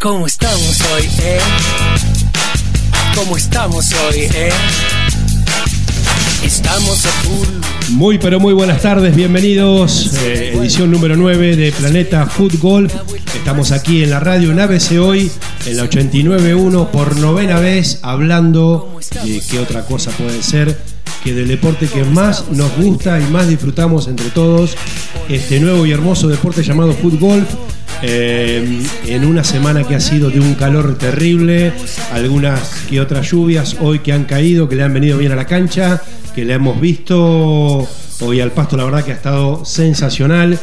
¿Cómo estamos hoy, ¿Cómo estamos hoy, Estamos a full. Muy pero muy buenas tardes, bienvenidos, edición número 9 de Planeta Fútbol. Estamos aquí en la radio en ABC Hoy, en la 89.1 por novena vez, hablando de qué otra cosa puede ser que del deporte que más nos gusta y más disfrutamos entre todos, este nuevo y hermoso deporte llamado fútbol. En una semana que ha sido de un calor terrible, algunas que otras lluvias hoy que han caído, que le han venido bien a la cancha, que le hemos visto hoy al pasto, la verdad que ha estado sensacional.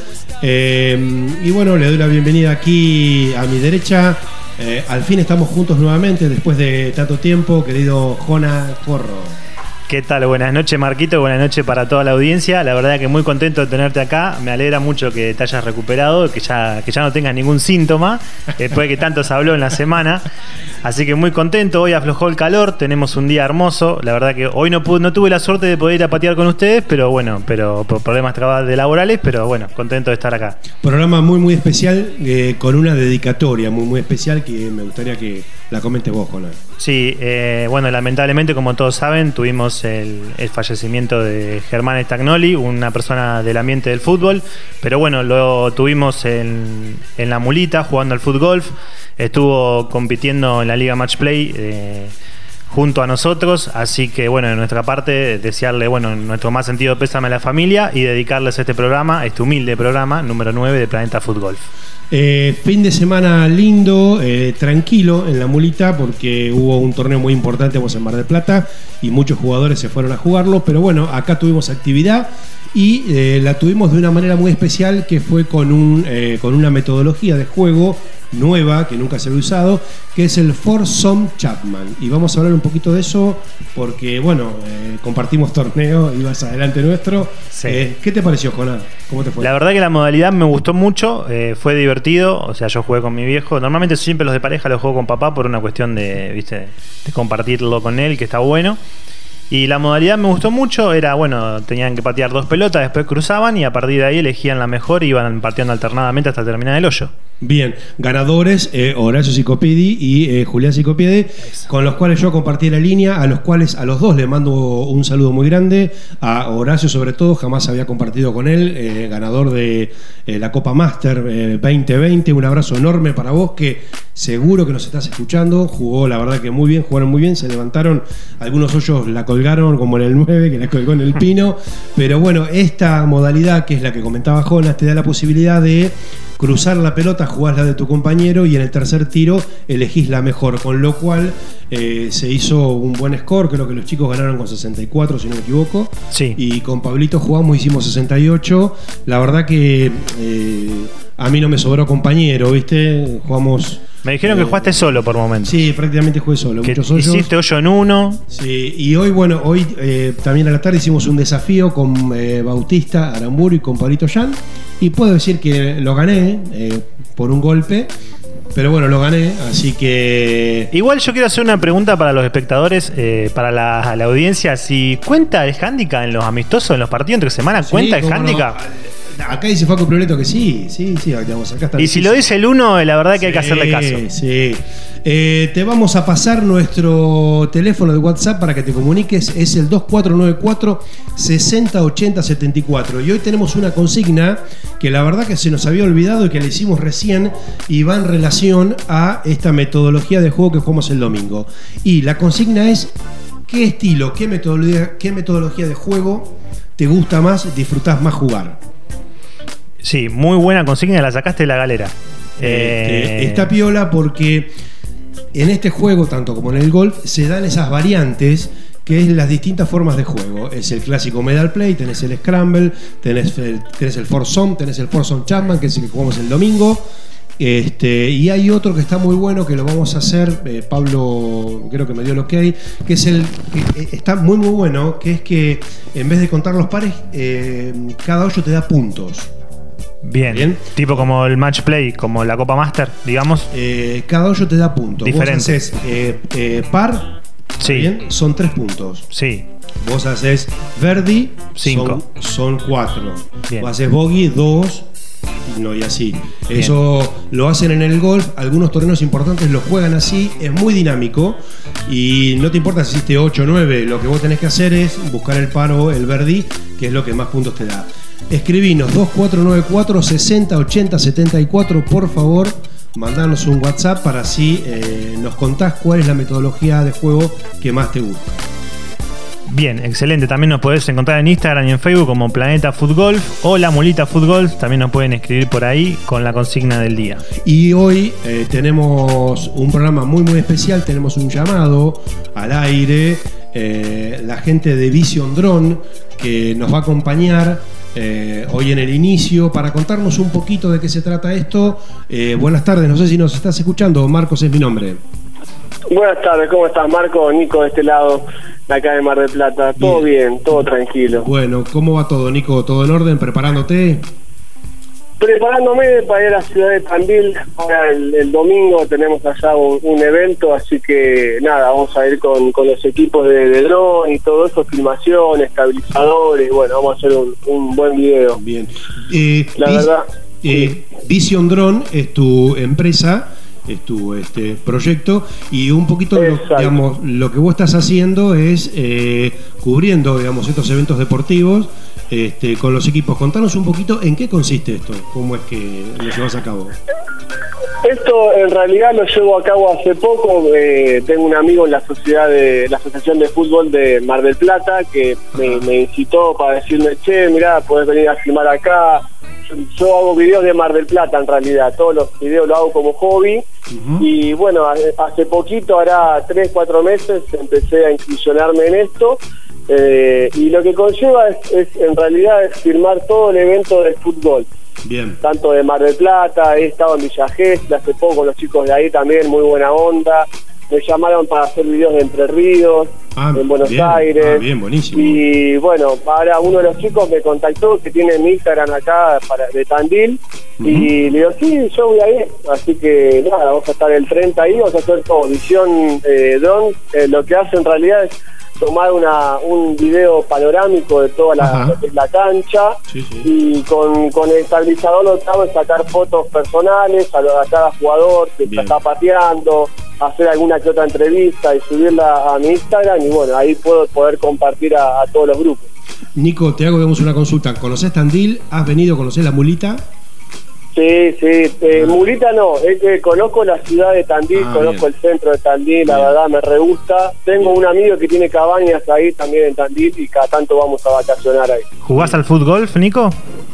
Y bueno, le doy la bienvenida aquí a mi derecha. Al fin estamos juntos nuevamente después de tanto tiempo, querido Jona Corro. ¿Qué tal? Buenas noches, Marquito, buenas noches para toda la audiencia. La verdad que muy contento de tenerte acá. Me alegra mucho que te hayas recuperado, que ya no tengas ningún síntoma después de que tanto se habló en la semana. Así que muy contento. Hoy aflojó el calor, tenemos un día hermoso. La verdad que hoy no tuve la suerte de poder ir a patear con ustedes, pero por problemas de laborales, pero bueno, contento de estar acá. Programa muy muy especial, con una dedicatoria muy muy especial que me gustaría que la comentes vos, Jona. Sí, bueno, lamentablemente, como todos saben, tuvimos el fallecimiento de Germán Stagnoli, una persona del ambiente del fútbol, pero bueno, lo tuvimos en la mulita jugando al fútbol. Estuvo compitiendo en la Liga Match Play junto a nosotros, así que bueno, de nuestra parte desearle nuestro más sentido pésame a la familia y dedicarles este programa, este humilde programa número 9 de Planeta Fútbol. Fin de semana lindo, tranquilo en la mulita, porque hubo un torneo muy importante en Mar del Plata y muchos jugadores se fueron a jugarlo, pero bueno, acá tuvimos actividad y la tuvimos de una manera muy especial, que fue con una metodología de juego nueva que nunca se había usado, que es el Foursome Chapman, y vamos a hablar un poquito de eso porque bueno, compartimos torneo, ibas adelante nuestro. Sí. ¿Qué te pareció, Jonás? ¿Cómo te fue? La verdad que la modalidad me gustó mucho, fue divertido, o sea, yo jugué con mi viejo, normalmente siempre los de pareja los juego con papá por una cuestión de compartirlo con él, que está bueno. Y la modalidad me gustó mucho, tenían que patear 2 pelotas, después cruzaban y a partir de ahí elegían la mejor y iban pateando alternadamente hasta terminar el hoyo. Bien, ganadores, Horacio Sicopidi y Julián Sicopiede, con los cuales yo compartí la línea, a los dos les mando un saludo muy grande, a Horacio sobre todo, jamás había compartido con él, ganador de la Copa Master 2020, un abrazo enorme para vos, que seguro que nos estás escuchando, jugó la verdad que muy bien, jugaron muy bien, se levantaron, algunos hoyos la colgaron como en el 9, que la colgó en el Pino, pero bueno, esta modalidad, que es la que comentaba Jonas, te da la posibilidad de cruzar la pelota, jugás la de tu compañero y en el tercer tiro elegís la mejor, con lo cual se hizo un buen score. Creo que los chicos ganaron con 64, si no me equivoco. Sí. Y con Pablito jugamos, hicimos 68. La verdad que a mí no me sobró compañero, ¿viste? Jugamos... Me dijeron que jugaste solo por momentos. Sí, prácticamente jugué solo. Muchos hoyos. Hiciste hoyo en 1. Sí, y hoy también a la tarde hicimos un desafío con Bautista Aramburu y con Pablito Jan. Y puedo decir que lo gané por un golpe. Pero bueno, lo gané, así que... Igual yo quiero hacer una pregunta para los espectadores, para la audiencia. Si cuenta el handicap en los amistosos, en los partidos entre semana, ¿cuenta el handicap? No. Acá dice Facu Prioleto que sí, digamos, acá está. Y si lo dice el 1, la verdad que hay que hacerle caso. Sí. Te vamos a pasar nuestro teléfono de WhatsApp para que te comuniques. Es el 2494 6080 74. Y hoy tenemos una consigna que la verdad que se nos había olvidado y que la hicimos recién y va en relación a esta metodología de juego que jugamos el domingo. Y la consigna es: ¿qué estilo, qué metodología de juego te gusta más, disfrutás más jugar? Sí, muy buena consigna, la sacaste de la galera. Está piola porque en este juego, tanto como en el golf, se dan esas variantes, que es las distintas formas de juego. Es el clásico medal play, tenés el scramble, tenés el foursome, tenés el foursome Chapman, que es el que jugamos el domingo. Y hay otro que está muy bueno, que lo vamos a hacer, Pablo creo que me dio el ok, que es está muy muy bueno, que es que en vez de contar los pares, cada hoyo te da puntos. Bien. Tipo como el match play, como la Copa Master, digamos. Cada hoyo te da puntos. Diferente. Vos haces par, sí. Bien, son 3 puntos. Sí. Vos haces Verdi, 5. Son 4. Vos haces Bogey, 2. no, y así. Bien. Eso lo hacen en el golf, algunos torneos importantes los juegan así, es muy dinámico y no te importa si hiciste 8 o 9, lo que vos tenés que hacer es buscar el paro, el birdie, que es lo que más puntos te da. Escribinos 2494 60 80 74, por favor, mandanos un WhatsApp para así nos contás cuál es la metodología de juego que más te gusta. Bien, excelente. También nos podés encontrar en Instagram y en Facebook como Planeta Foot Golf o La Mulita Foot Golf. También nos pueden escribir por ahí con la consigna del día. Y hoy tenemos un programa muy especial. Tenemos un llamado al aire. La gente de Vision Drone que nos va a acompañar hoy en el inicio para contarnos un poquito de qué se trata esto. Buenas tardes, no sé si nos estás escuchando. Marcos es mi nombre. Buenas tardes, ¿cómo estás, Marco? Nico de este lado, de acá de Mar del Plata. Todo bien, todo tranquilo. Bueno, ¿cómo va todo, Nico? ¿Todo en orden? ¿Preparándote? Preparándome para ir a la ciudad de Tandil. Ahora el domingo tenemos allá un evento, así que nada, vamos a ir con los equipos de dron y todo eso, filmación, estabilizadores, y bueno, vamos a hacer un buen video. Bien. La verdad. Vision Drone es tu empresa, es tu proyecto, y un poquito lo que vos estás haciendo es cubriendo, digamos, estos eventos deportivos con los equipos. Contanos un poquito en qué consiste esto, cómo es que lo llevas a cabo. Esto en realidad lo llevo a cabo hace poco. Tengo un amigo en la Asociación de Fútbol de Mar del Plata que me incitó para decirme, che, mirá, podés venir a filmar acá. Yo hago videos de Mar del Plata en realidad, todos los videos los hago como hobby. Y bueno, hace poquito, hará 3-4 meses, empecé a incursionarme en esto. Y lo que conlleva es en realidad es filmar todo el evento de fútbol. Bien. Tanto de Mar del Plata, he estado en Villa Gesell hace poco con los chicos de ahí también, muy buena onda. Me llamaron para hacer videos de Entre Ríos, en Buenos Aires. Bien, buenísimo. Y bueno, ahora uno de los chicos me contactó que tiene mi Instagram acá de Tandil. Y le digo, sí, yo voy a ir. Así que nada, vamos a estar el 30 ahí, vamos a hacer todo, visión drone. Lo que hace en realidad es tomar un video panorámico de toda la cancha. Sí. Y con el estabilizador lo que hago es sacar fotos personales a cada jugador que está pateando, hacer alguna que otra entrevista y subirla a mi Instagram, y bueno, ahí puedo poder compartir a todos los grupos. Nico, te hago una consulta. ¿Conocés Tandil? ¿Has venido a conocer La Mulita? Sí, Mulita no, es que conozco la ciudad de Tandil, conozco el centro de Tandil, la verdad me re gusta. Tengo un amigo que tiene cabañas ahí también en Tandil y cada tanto vamos a vacacionar ahí. ¿Jugás al fútbol golf, Nico?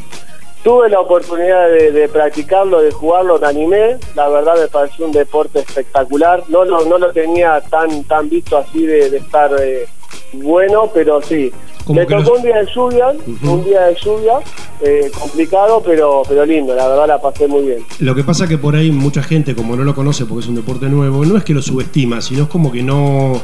Tuve la oportunidad de practicarlo, de jugarlo, me animé. La verdad me pareció un deporte espectacular. No lo tenía tan visto así de estar bueno, pero sí. Me tocó un día de lluvia, complicado, pero lindo, la verdad la pasé muy bien. Lo que pasa que por ahí mucha gente, como no lo conoce porque es un deporte nuevo, no es que lo subestima, sino es como que no...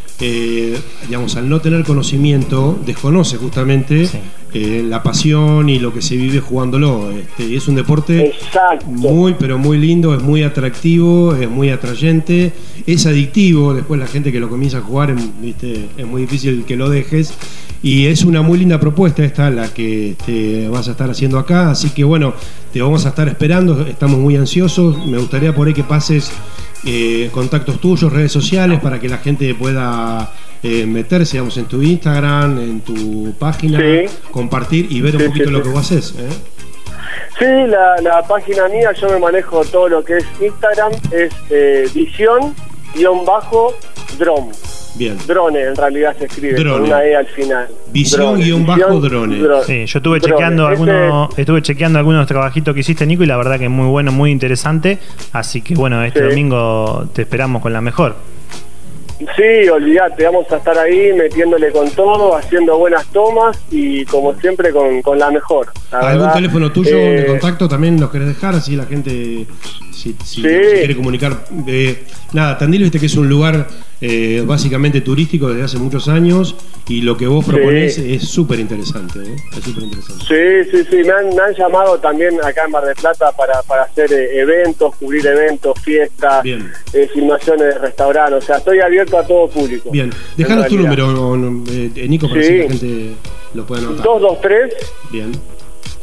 digamos, al no tener conocimiento, desconoce justamente la pasión y lo que se vive jugándolo. Es un deporte pero muy lindo, es muy atractivo, es muy atrayente, es adictivo. Después la gente que lo comienza a jugar, es muy difícil que lo dejes. Y es una muy linda propuesta esta, la que vas a estar haciendo acá. Así que bueno, te vamos a estar esperando, estamos muy ansiosos. Me gustaría por ahí que pases contactos tuyos, redes sociales, para que la gente pueda meterse, digamos, en tu Instagram, en tu página, compartir y ver un poquito lo que vos haces. Sí, la página mía, yo me manejo todo lo que es Instagram, es visión_drone. Bien. Drone en realidad se escribe, con una E al final. Visión_drone. Sí, yo estuve chequeando algunos trabajitos que hiciste, Nico, y la verdad que es muy bueno, muy interesante. Así que bueno, domingo te esperamos con la mejor. Sí, olvídate, vamos a estar ahí metiéndole con todo, haciendo buenas tomas y como siempre con la mejor. ¿Algún teléfono tuyo de contacto también nos querés dejar? Así la gente, si quiere comunicar. Nada, Tandil, viste que es un lugar básicamente turístico desde hace muchos años, y lo que vos proponés es súper interesante. Es súper interesante. Sí, me han llamado también acá en Mar del Plata para hacer eventos, cubrir eventos, fiestas, filmaciones de restaurantes. O sea, estoy abierto a todo público. Bien, dejanos tu número, Nico, para que la gente lo pueda anotar. 223. Bien.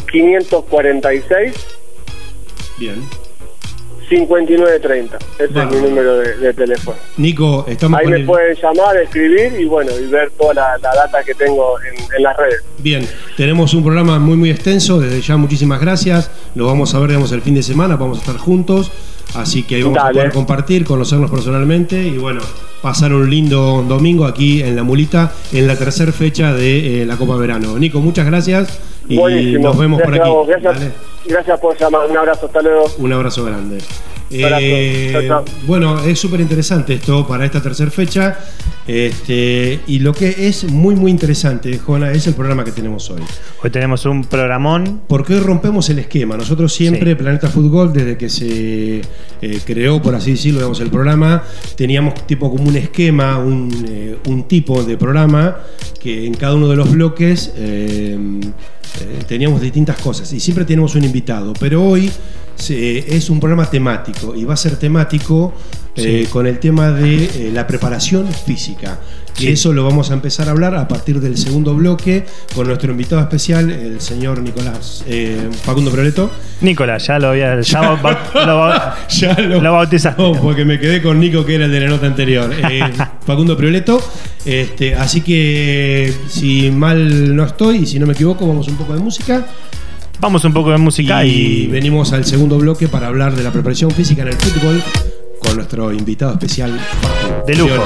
546 Bien. 5930. Ese es mi número de teléfono. Nico, estamos ahí me pueden llamar, escribir y bueno, y ver toda la data que tengo en las redes. Bien, tenemos un programa muy extenso. Desde ya muchísimas gracias. Lo vamos a ver, digamos, el fin de semana. Vamos a estar juntos. Así que ahí vamos a poder compartir, conocernos personalmente y bueno, pasar un lindo domingo aquí en La Mulita en la tercera fecha de la Copa Verano. Nico, muchas gracias y buenísimo. Nos vemos por aquí. Gracias por llamar. Un abrazo, hasta luego. Un abrazo grande. Chau, chau. Bueno, es súper interesante esto para esta tercera fecha. Y lo que es muy interesante, Jona, es el programa que tenemos hoy. Hoy tenemos un programón. Porque hoy rompemos el esquema. Nosotros siempre, Planeta Fútbol, desde que se creó, por así decirlo, digamos, el programa, teníamos tipo como un esquema, un tipo de programa que en cada uno de los bloques teníamos distintas cosas y siempre tenemos un invitado. Pero hoy es un programa temático y va a ser temático con el tema de la preparación física. Y eso lo vamos a empezar a hablar a partir del segundo bloque con nuestro invitado especial, el señor Nicolás Facundo Prioleto. Nicolás, ya lo había lo bautizaste. No, porque me quedé con Nico, que era el de la nota anterior. Facundo Prioleto. Así que si mal no estoy y si no me equivoco, vamos un poco de música. Vamos un poco de música y venimos al segundo bloque para hablar de la preparación física en el fútbol con nuestro invitado especial, Facu. De lujo.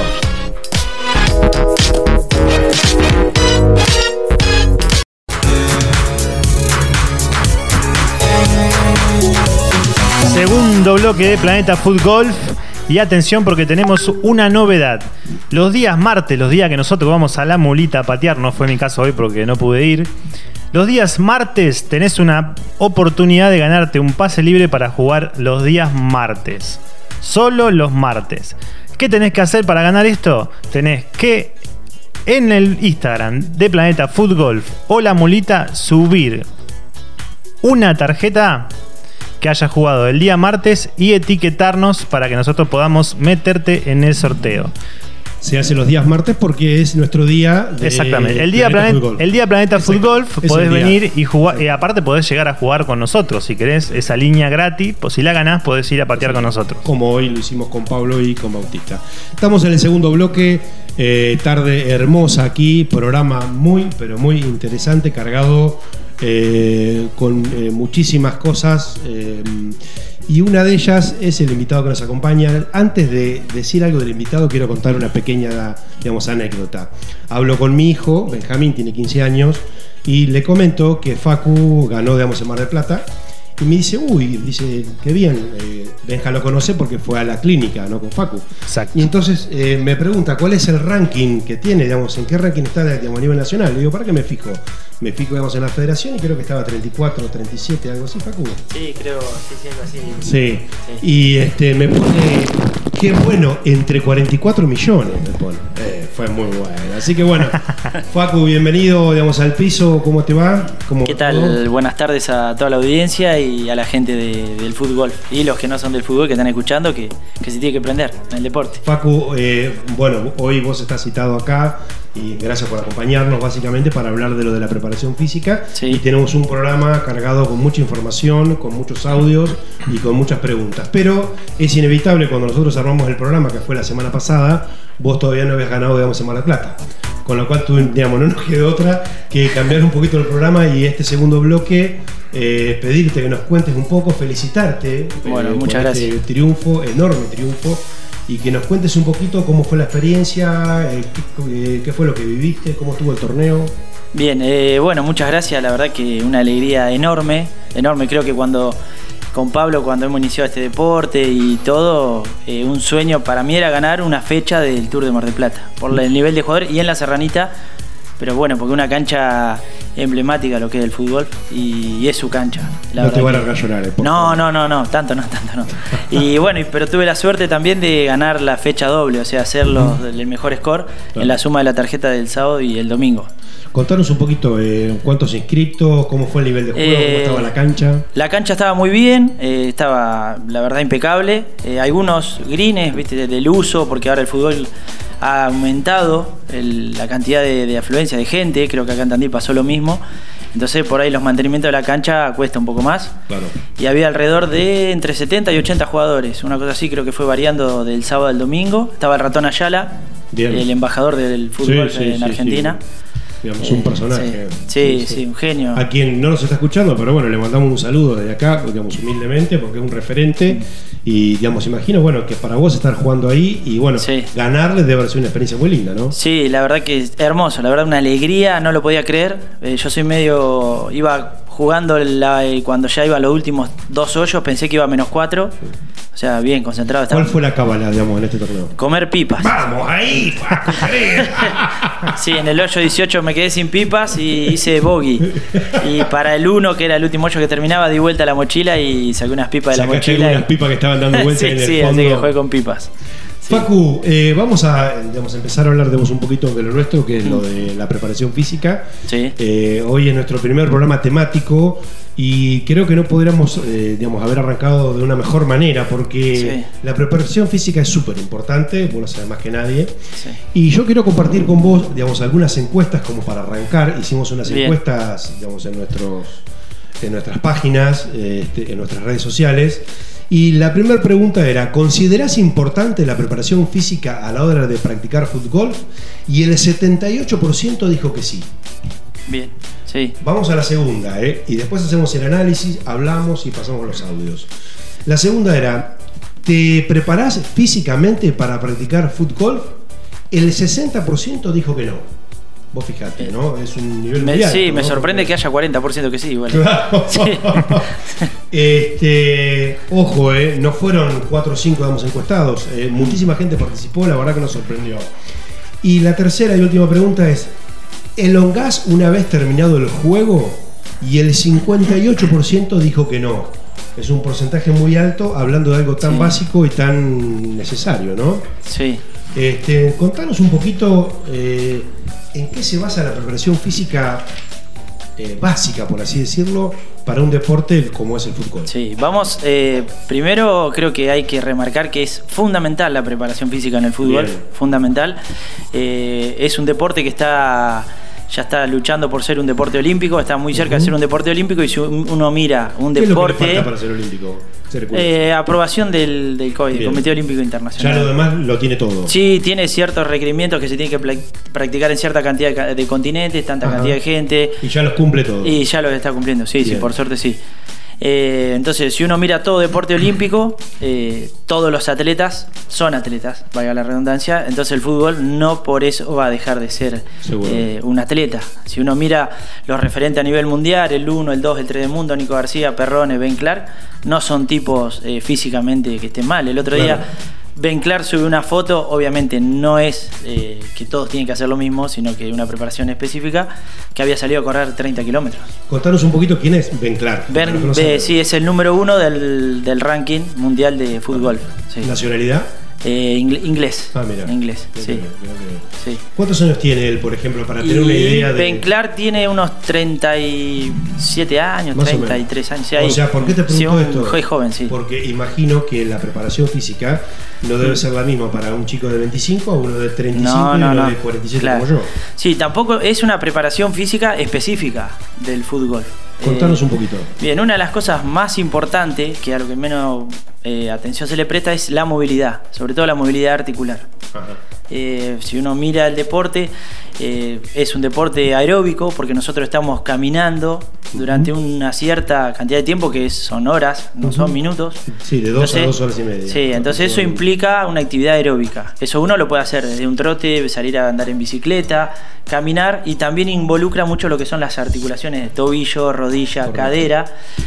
Segundo bloque de Planeta Foot Golf. Y atención porque tenemos una novedad. Los días martes, los días que nosotros vamos a La Mulita a patear, no fue mi caso hoy porque no pude ir. Los días martes tenés una oportunidad de ganarte un pase libre para jugar los días martes. Solo los martes. ¿Qué tenés que hacer para ganar esto? Tenés que en el Instagram de Planeta Foot Golf o La Mulita subir una tarjeta que haya jugado el día martes y etiquetarnos para que nosotros podamos meterte en el sorteo. Se hace los días martes porque es nuestro día de exactamente. El día Planeta Foot Golf podés venir y jugar, y aparte podés llegar a jugar con nosotros si querés esa línea gratis, pues si la ganás podés ir a patear con nosotros. Como hoy lo hicimos con Pablo y con Bautista. Estamos en el segundo bloque, tarde hermosa aquí, programa muy interesante, cargado con muchísimas cosas. Y una de ellas es el invitado que nos acompaña. Antes de decir algo del invitado, quiero contar una pequeña, digamos, anécdota. Hablo con mi hijo, Benjamín, tiene 15 años, y le comento que Facu ganó, digamos, en Mar del Plata. Y me dice, dice, qué bien, Benja lo conoce porque fue a la clínica, ¿no? Con Facu. Exacto. Y entonces me pregunta, ¿cuál es el ranking que tiene, digamos, en qué ranking está, digamos, a nivel nacional? Le digo, ¿para qué me fijo? Me fijo, digamos, en la federación y creo que estaba 34, 37, algo así, Facu. Sí, creo, sí, algo así. Sí. Y me pone, qué bueno, entre 44 millones me pone. Fue muy bueno. Así que bueno, Facu, bienvenido, digamos, al piso. ¿Cómo te va? ¿Qué tal? Buenas tardes a toda la audiencia y a la gente del fútbol y los que no son del fútbol que están escuchando, que se tiene que aprender en el deporte. Facu, bueno, hoy vos estás citado acá y gracias por acompañarnos básicamente para hablar de lo de la preparación física. Sí. Y tenemos un programa cargado con mucha información, con muchos audios y con muchas preguntas. Pero es inevitable, cuando nosotros armamos el programa, que fue la semana pasada, vos todavía no habías ganado, digamos, en Mar del Plata. Con lo cual, digamos, no nos quedó otra que cambiar un poquito el programa y este segundo bloque pedirte que nos cuentes un poco, felicitarte bueno, muchas gracias. Este triunfo, enorme triunfo, y que nos cuentes un poquito cómo fue la experiencia, qué fue lo que viviste, cómo estuvo el torneo. Bien, bueno, muchas gracias, la verdad que una alegría enorme, creo que con Pablo cuando hemos iniciado este deporte y todo, un sueño para mí era ganar una fecha del Tour de Mar del Plata, por el nivel de jugador y en la Serranita, pero bueno, porque una cancha emblemática lo que es el fútbol y es su cancha. No te van a largar a llorar, No, tanto no. Y bueno, pero tuve la suerte también de ganar la fecha doble, o sea, hacer el mejor score en la suma de la tarjeta del sábado y el domingo. Contanos un poquito cuántos inscriptos, cómo fue el nivel de juego, cómo estaba la cancha. La cancha estaba muy bien, estaba la verdad impecable. Algunos greens, viste, del uso, porque ahora el fútbol ha aumentado la cantidad de afluencia de gente, creo que acá en Tandil pasó lo mismo. Entonces por ahí los mantenimientos de la cancha cuesta un poco más. Claro. Y había alrededor de entre 70 y 80 jugadores. Una cosa así, creo que fue variando del sábado al domingo. Estaba el Ratón Ayala, Bien. el embajador del fútbol en Argentina. Sí. Digamos, un personaje. Sí, un genio. A quien no nos está escuchando, pero bueno, le mandamos un saludo desde acá, digamos, humildemente, porque es un referente. Y, digamos, imagino, bueno, que para vos estar jugando ahí y, bueno, ganarle debe ser una experiencia muy linda, ¿no? Sí, la verdad que es hermoso, la verdad una alegría, no lo podía creer. Yo soy medio, iba jugando cuando ya iba a los últimos 2 hoyos, pensé que iba a -4. O sea, bien concentrado. ¿Cuál fue la cábala, digamos, en este torneo? Comer pipas. ¡Vamos ahí! Sí, en el hoyo 18 me quedé sin pipas y hice bogey. Y para el 1, que era el último hoyo que terminaba, di vuelta a la mochila y saqué unas pipas de la mochila. Unas pipas que estaban dando vueltas en el fondo. Sí, así que jugué con pipas. Sí. Facu, vamos a empezar a hablar de vos un poquito de lo nuestro, que es lo de la preparación física. Sí. Hoy es nuestro primer programa temático y creo que no podríamos haber arrancado de una mejor manera, porque la preparación física es súper importante, vos lo sabés más que nadie. Sí. Y yo quiero compartir con vos, algunas encuestas como para arrancar. Hicimos unas encuestas, en nuestras páginas, en nuestras redes sociales. Y la primera pregunta era: ¿considerás importante la preparación física a la hora de practicar fútbol? Y el 78% dijo que sí. Bien, sí. Vamos a la segunda, y después hacemos el análisis, hablamos y pasamos los audios. La segunda era: ¿te preparás físicamente para practicar fútbol? El 60% dijo que no. Vos fijate, ¿no? Es un nivel muy alto. Sí, ¿no? me sorprende que haya 40% que sí, igual. Claro. Sí. Ojo, no fueron 4 o 5 encuestados. Muchísima gente participó, la verdad que nos sorprendió. Y la tercera y última pregunta es: ¿elongás una vez terminado el juego? Y el 58% dijo que no. Es un porcentaje muy alto, hablando de algo tan básico y tan necesario, ¿no? Sí. Contanos un poquito en qué se basa la preparación física básica, por así decirlo, para un deporte como es el fútbol. Sí, vamos, primero creo que hay que remarcar que es fundamental la preparación física en el fútbol. Bien. Fundamental. Es un deporte que ya está luchando por ser un deporte olímpico, está muy cerca de ser un deporte olímpico, y si uno mira un deporte... ¿Qué es lo que le falta para ser olímpico? Aprobación del COI, del Comité Olímpico Internacional. Ya lo demás lo tiene todo. Sí, tiene ciertos requerimientos que se tiene que practicar en cierta cantidad de continentes, tanta cantidad de gente. Y ya los cumple todo. Y ya los está cumpliendo, sí, por suerte sí. Entonces, si uno mira todo deporte olímpico, todos los atletas son atletas, valga la redundancia. Entonces el fútbol no por eso va a dejar de ser un atleta. Si uno mira los referentes a nivel mundial, el 1, el 2, el 3 del mundo, Nico García, Perrone, Ben Clark, no son tipos físicamente que estén mal. El otro día Ben Clark sube una foto, obviamente no es que todos tienen que hacer lo mismo, sino que una preparación específica, que había salido a correr 30 kilómetros. Contanos un poquito quién es Ben Clark. Sí, es el número 1 del ranking mundial de fútbol. Sí. ¿Nacionalidad? Inglés. Mira. Inglés, sí. ¿Cuántos años tiene él, por ejemplo, para tener una idea de...? Ben Clark tiene unos 37 años, más 33 años. O sea, ¿por qué te pregunto esto? Es joven, sí. Porque imagino que la preparación física no debe ser la misma para un chico de 25 a uno de 35 y uno de 47 como yo. Sí, tampoco es una preparación física específica del fútbol. Contanos un poquito. Bien, una de las cosas más importantes, que a lo que menos atención se le presta, es la movilidad, sobre todo la movilidad articular. Si uno mira el deporte, es un deporte aeróbico, porque nosotros estamos caminando durante una cierta cantidad de tiempo, que son horas, no son minutos. Sí, de 2 a 2 horas y media. Sí, entonces eso implica una actividad aeróbica. Eso uno lo puede hacer desde un trote, salir a andar en bicicleta, caminar, y también involucra mucho lo que son las articulaciones de tobillo, rodilla, cadera.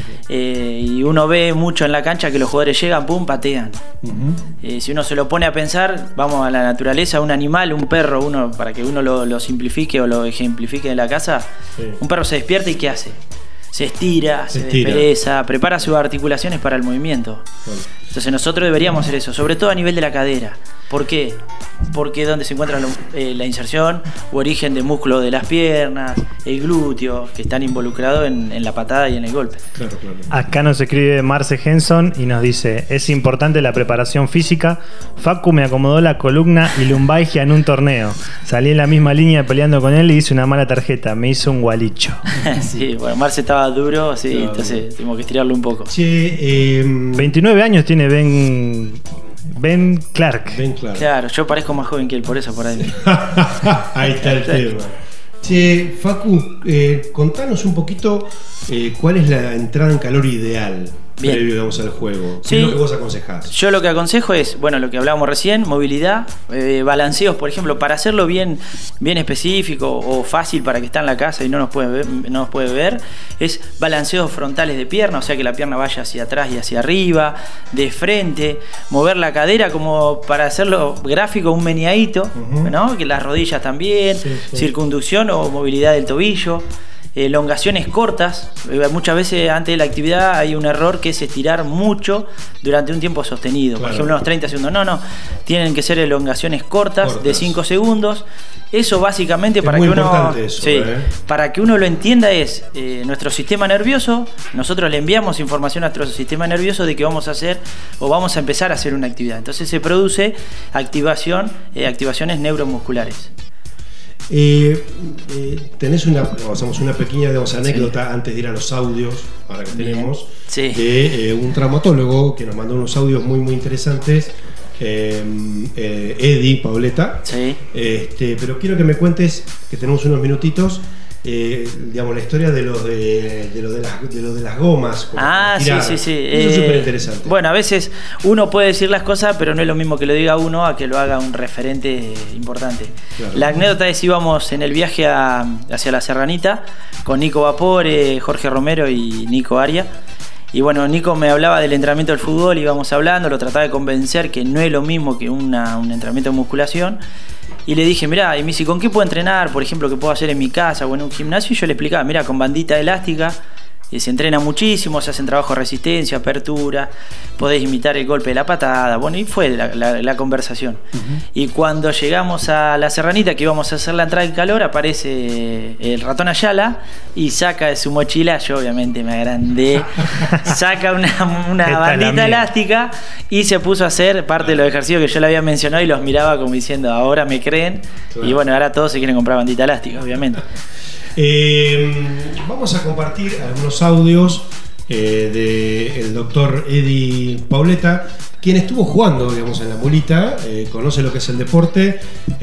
Y uno ve mucho en la cancha que los jugadores llegan, pum, patean. Si uno se lo pone a pensar, vamos a la naturaleza, un animal, un perro, para que uno lo simplifique o lo ejemplifique en la casa, un perro se despierta y ¿qué hace? se estira, se despereza, prepara sus articulaciones para el movimiento. Bueno. Entonces nosotros deberíamos hacer eso, sobre todo a nivel de la cadera. ¿Por qué? Porque es donde se encuentra la inserción o origen de músculo de las piernas, el glúteo, que están involucrados en la patada y en el golpe. Claro. Acá nos escribe Marce Henson y nos dice: es importante la preparación física. Facu me acomodó la columna y lumbalgia en un torneo. Salí en la misma línea peleando con él y hice una mala tarjeta. Me hizo un gualicho. Sí, bueno, Marce estaba duro, sí, claro. Entonces tuvimos que estirarlo un poco. Che, 29 años tiene Ben Clark. Claro, yo parezco más joven que él, por eso por ahí. Ahí está el tema. Che, Facu, contanos un poquito cuál es la entrada en calor ideal. Bien. Previo, digamos, al juego. ¿Qué Sí. es lo que vos aconsejás? Yo lo que aconsejo es, bueno, lo que hablábamos recién, movilidad, balanceos, por ejemplo, para hacerlo bien específico o fácil para que está en la casa y no nos puede ver, es balanceos frontales de pierna, o sea que la pierna vaya hacia atrás y hacia arriba, de frente, mover la cadera como para hacerlo gráfico, un meneadito, ¿no? Que las rodillas también, sí. Circunducción o movilidad del tobillo. Elongaciones cortas, muchas veces antes de la actividad hay un error que es estirar mucho durante un tiempo sostenido, claro. Por ejemplo unos 30 segundos, no, tienen que ser elongaciones cortas. De 5 segundos. Eso básicamente es para que uno para que uno lo entienda es nuestro sistema nervioso, nosotros le enviamos información a nuestro sistema nervioso de que vamos a hacer o vamos a empezar a hacer una actividad, entonces se produce activaciones neuromusculares. Tenés una pequeña anécdota antes de ir a los audios, ahora que tenemos, de un traumatólogo que nos mandó unos audios muy muy interesantes, Eddie Pauleta. Pero quiero que me cuentes, que tenemos unos minutitos, la historia de lo de las gomas. Sí. Eso es súper interesante. Bueno, a veces uno puede decir las cosas, pero no es lo mismo que lo diga uno a que lo haga un referente importante. Claro. La anécdota es: íbamos en el viaje hacia la Serranita con Nico Vapore, Jorge Romero y Nico Aria. Y bueno, Nico me hablaba del entrenamiento del fútbol, íbamos hablando, lo trataba de convencer que no es lo mismo que un entrenamiento de musculación. Y le dije, mirá, y me dice, ¿con qué puedo entrenar? Por ejemplo, ¿qué puedo hacer en mi casa o en un gimnasio? Y yo le explicaba, mirá, con bandita elástica, se entrena muchísimo, se hacen trabajo de resistencia, apertura, podés imitar el golpe de la patada. Bueno, y fue la conversación. Y cuando llegamos a la Serranita, que íbamos a hacer la entrada en calor, aparece el ratón Ayala y saca de su mochila, yo obviamente me agrandé, saca una bandita elástica y se puso a hacer parte de los ejercicios que yo le había mencionado y los miraba como diciendo, ahora me creen. Claro. Y bueno, ahora todos se quieren comprar bandita elástica, obviamente. Vamos a compartir algunos audios del doctor Eddie Pauleta, quien estuvo jugando, digamos, en la mulita, conoce lo que es el deporte,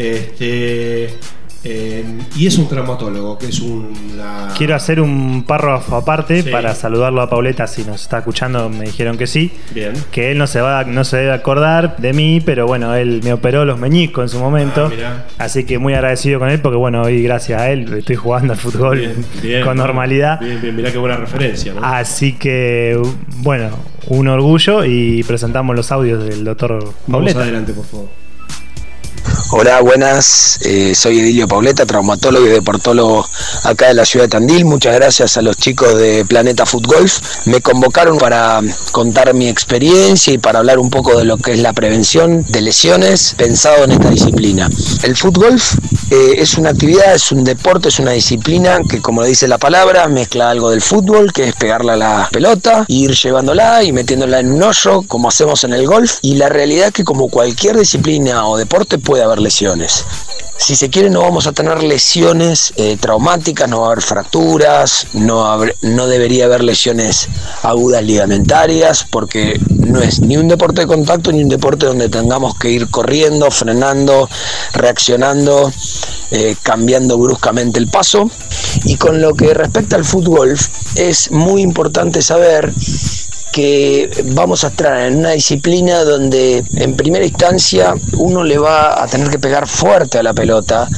y es un traumatólogo, que es Quiero hacer un párrafo aparte para saludarlo a Pauleta, si nos está escuchando, me dijeron que sí. Bien. Que él no se debe acordar de mí, pero bueno, él me operó los meñiscos en su momento, así que muy agradecido con él, porque bueno, hoy gracias a él estoy jugando al fútbol con normalidad. Bien, mirá qué buena referencia, ¿no? Así que bueno, un orgullo, y presentamos los audios del doctor Pauleta. Vamos adelante, por favor. Hola, buenas, soy Edilio Pauleta, traumatólogo y deportólogo acá de la ciudad de Tandil. Muchas gracias a los chicos de Planeta Foot Golf. Me convocaron para contar mi experiencia y para hablar un poco de lo que es la prevención de lesiones pensado en esta disciplina. El Foot Golf es una actividad, es un deporte, es una disciplina que, como dice la palabra, mezcla algo del fútbol, que es pegarla a la pelota, ir llevándola y metiéndola en un hoyo, como hacemos en el golf. Y la realidad es que, como cualquier disciplina o deporte, puede haber lesiones. Si se quiere, no vamos a tener lesiones traumáticas, no va a haber fracturas, no debería haber lesiones agudas ligamentarias, porque no es ni un deporte de contacto ni un deporte donde tengamos que ir corriendo, frenando, reaccionando, cambiando bruscamente el paso. Y con lo que respecta al fútbol, es muy importante saber que vamos a estar en una disciplina donde en primera instancia uno le va a tener que pegar fuerte a la pelota,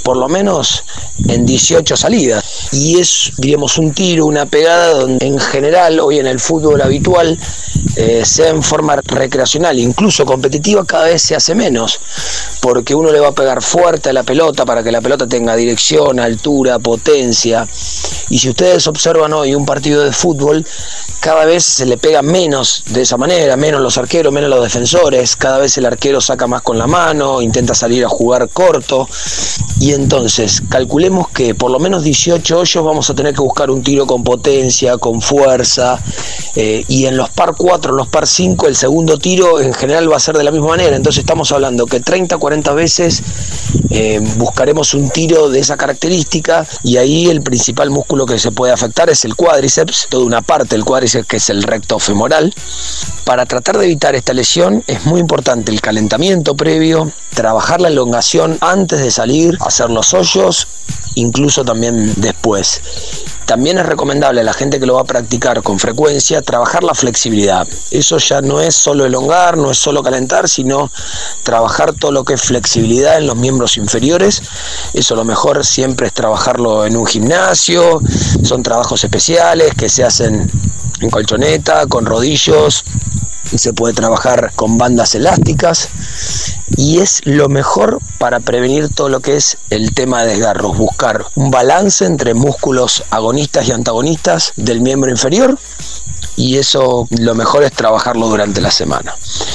por lo menos en 18 salidas. Y es, digamos, un tiro, una pegada donde en general hoy en el fútbol habitual, sea en forma recreacional, incluso competitiva, cada vez se hace menos, porque uno le va a pegar fuerte a la pelota para que la pelota tenga dirección, altura, potencia. Y si ustedes observan hoy un partido de fútbol, cada vez se le pega menos de esa manera, menos los arqueros, menos los defensores, cada vez el arquero saca más con la mano, intenta salir a jugar corto, y entonces calculemos que por lo menos 18 hoyos vamos a tener que buscar un tiro con potencia, con fuerza, y en los par 4, en los par 5, el segundo tiro en general va a ser de la misma manera. Entonces estamos hablando que 30, 40 veces buscaremos un tiro de esa característica, y ahí el principal músculo que se puede afectar es el cuádriceps, toda una parte del cuádriceps que es el recto femoral. Para tratar de evitar esta lesión es muy importante el calentamiento previo, trabajar la elongación antes de salir, hacer los hoyos, incluso también después. También es recomendable a la gente que lo va a practicar con frecuencia trabajar la flexibilidad. Eso ya no es solo elongar, no es solo calentar, sino trabajar todo lo que es flexibilidad en los miembros inferiores. Eso lo mejor siempre es trabajarlo en un gimnasio. Son trabajos especiales que se hacen en colchoneta, con rodillos. Se puede trabajar con bandas elásticas, y es lo mejor para prevenir todo lo que es el tema de desgarros, buscar un balance entre músculos agonistas y antagonistas del miembro inferior, y eso lo mejor es trabajarlo durante la semana.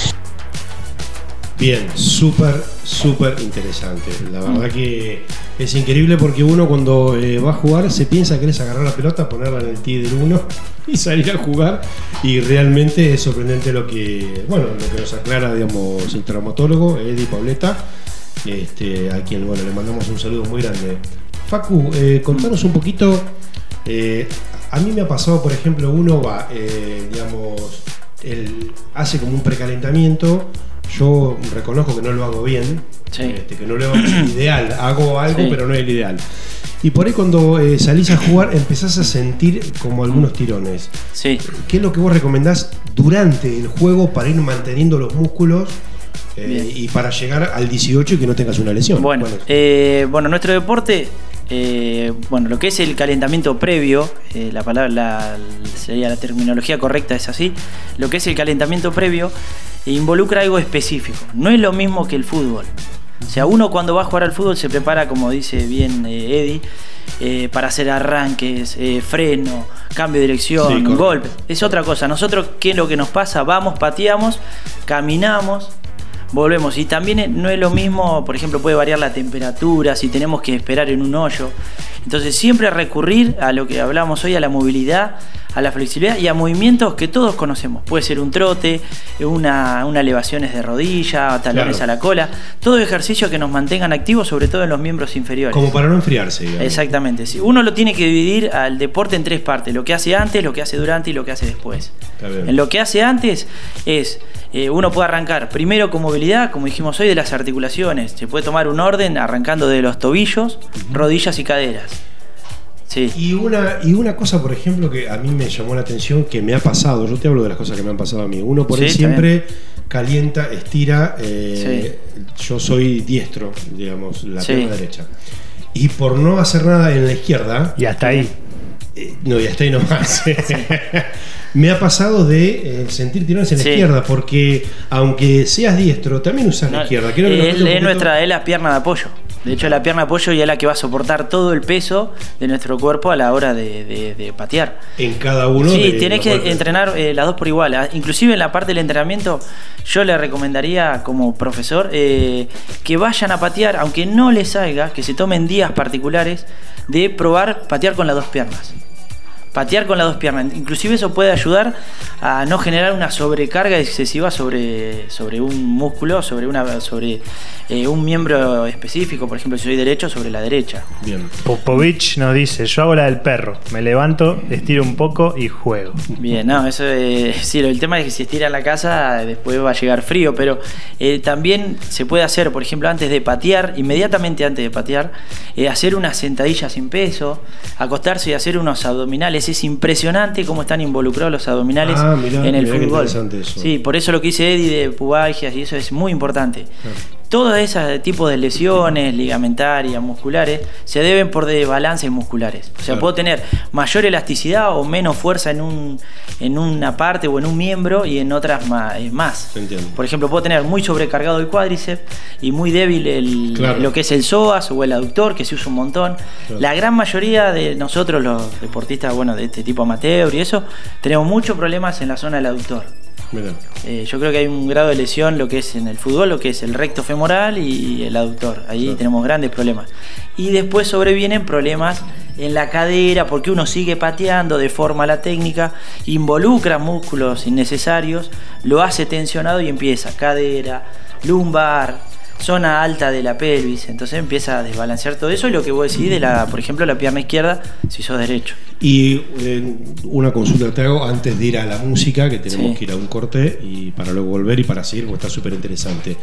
Bien, súper interesante. La verdad que es increíble, porque uno cuando va a jugar se piensa que es agarrar la pelota, ponerla en el tee del 1 y salir a jugar, y realmente es sorprendente lo que nos aclara, digamos, el traumatólogo Eddie Pauleta, a quien le mandamos un saludo muy grande. Facu, contanos un poquito. A mí me ha pasado, por ejemplo, uno va, hace como un precalentamiento. Yo reconozco que no lo hago bien, sí. Que no lo hago ideal, hago algo, sí, pero no es el ideal. Y por ahí cuando salís a jugar empezás a sentir como algunos tirones. Sí. ¿Qué es lo que vos recomendás durante el juego para ir manteniendo los músculos y para llegar al 18 y que no tengas una lesión? Bueno, nuestro deporte, lo que es el calentamiento previo, la palabra sería la terminología correcta, es así. Lo que es el calentamiento previo involucra algo específico. No es lo mismo que el fútbol. O sea, uno cuando va a jugar al fútbol se prepara, como dice bien Eddie, para hacer arranques, freno, cambio de dirección, sí, golpe. Es otra cosa. Nosotros, ¿qué es lo que nos pasa? Vamos, pateamos, caminamos, volvemos. Y también no es lo mismo, por ejemplo, puede variar la temperatura, si tenemos que esperar en un hoyo. Entonces siempre recurrir a lo que hablamos hoy, a la movilidad, a la flexibilidad y a movimientos que todos conocemos. Puede ser un trote, una elevaciones de rodilla, talones, claro, a la cola. Todo ejercicio que nos mantengan activos, sobre todo en los miembros inferiores. Como para no enfriarse, digamos. Exactamente. Sí. Uno lo tiene que dividir al deporte en 3 partes. Lo que hace antes, lo que hace durante y lo que hace después. En lo que hace antes es... uno puede arrancar primero con movilidad, como dijimos hoy, de las articulaciones. Se puede tomar un orden arrancando de los tobillos, rodillas y caderas. Sí. Y una cosa, por ejemplo, que a mí me llamó la atención, que me ha pasado, yo te hablo de las cosas que me han pasado a mí. Uno por ahí siempre calienta, estira. Yo soy diestro, digamos, la pierna derecha. Y por no hacer nada en la izquierda. Y hasta ahí. Y hasta ahí nomás. Me ha pasado de sentir tirones en la izquierda, porque aunque seas diestro, también usas la izquierda. Creo que es la pierna de apoyo. De hecho, la pierna de apoyo ya es la que va a soportar todo el peso de nuestro cuerpo a la hora de patear. En cada uno. Sí, tenés que entrenar las dos por igual. Inclusive en la parte del entrenamiento, yo le recomendaría como profesor que vayan a patear, aunque no les salga, que se tomen días particulares de probar patear con las dos piernas. Patear con las dos piernas. Inclusive eso puede ayudar a no generar una sobrecarga excesiva sobre un músculo, sobre un miembro específico. Por ejemplo, si soy derecho, sobre la derecha. Bien. Popovich nos dice: yo hago la del perro. Me levanto, estiro un poco y juego. Bien, no, eso sí, el tema es que si estira en la casa, después va a llegar frío. Pero también se puede hacer, por ejemplo, antes de patear, inmediatamente antes de patear, hacer unas sentadillas sin peso, acostarse y hacer unos abdominales. Es impresionante cómo están involucrados los abdominales en el fútbol. Eso. Sí, por eso lo que dice Eddie de pubalgias y eso es muy importante. Todo ese tipo de lesiones ligamentarias, musculares, se deben por desbalances musculares. O sea, Claro. puedo tener mayor elasticidad o menos fuerza en una parte o en un miembro y en otras más. Entiendo. Por ejemplo, puedo tener muy sobrecargado el cuádriceps y muy débil Claro. lo que es el psoas o el aductor, que se usa un montón. Claro. La gran mayoría de nosotros, los deportistas, bueno, de este tipo amateur y eso, tenemos muchos problemas en la zona del aductor. Mirá. Yo creo que hay un grado de lesión, lo que es en el fútbol, lo que es el recto femoral y el aductor. Ahí Claro. tenemos grandes problemas. Y después sobrevienen problemas en la cadera, porque uno sigue pateando, deforma la técnica, involucra músculos innecesarios, lo hace tensionado y empieza cadera, lumbar, zona alta de la pelvis. Entonces empieza a desbalancear todo eso y lo que vos decís de por ejemplo, la pierna izquierda si sos derecho. Y una consulta te hago antes de ir a la música, que tenemos Sí. que ir a un corte y para luego volver y para seguir, porque está súper interesante.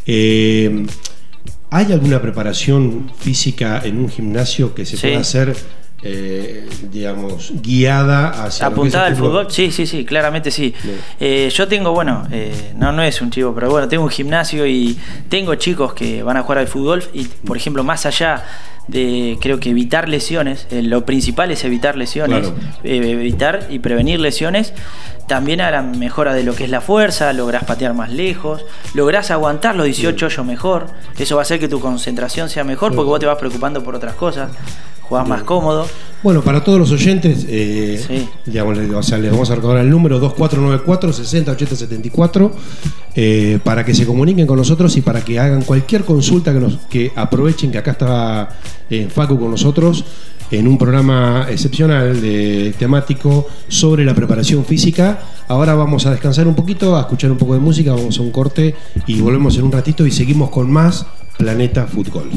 ¿Hay alguna preparación física en un gimnasio que se Sí. pueda hacer, digamos, guiada hacia Apuntada lo al que es el fútbol, sí, claramente sí. Bien. Yo tengo, bueno, no es un chivo, pero bueno, tengo un gimnasio y tengo chicos que van a jugar al fútbol y, por ejemplo, más allá de, creo que evitar lesiones, lo principal es evitar lesiones, Claro. evitar y prevenir lesiones, también a la mejora de lo que es la fuerza, lográs patear más lejos, lográs aguantar los 18 hoyos mejor, eso va a hacer que tu concentración sea mejor porque vos te vas preocupando por otras cosas, jugás más cómodo. Bueno, para todos los oyentes, Sí. digamos, o sea, les vamos a recordar el número 2494 60 80 74 para que se comuniquen con nosotros y para que hagan cualquier consulta que aprovechen que acá está Facu con nosotros en un programa excepcional temático sobre la preparación física. Ahora vamos a descansar un poquito, a escuchar un poco de música, vamos a un corte y volvemos en un ratito y seguimos con más Planeta Fútbol.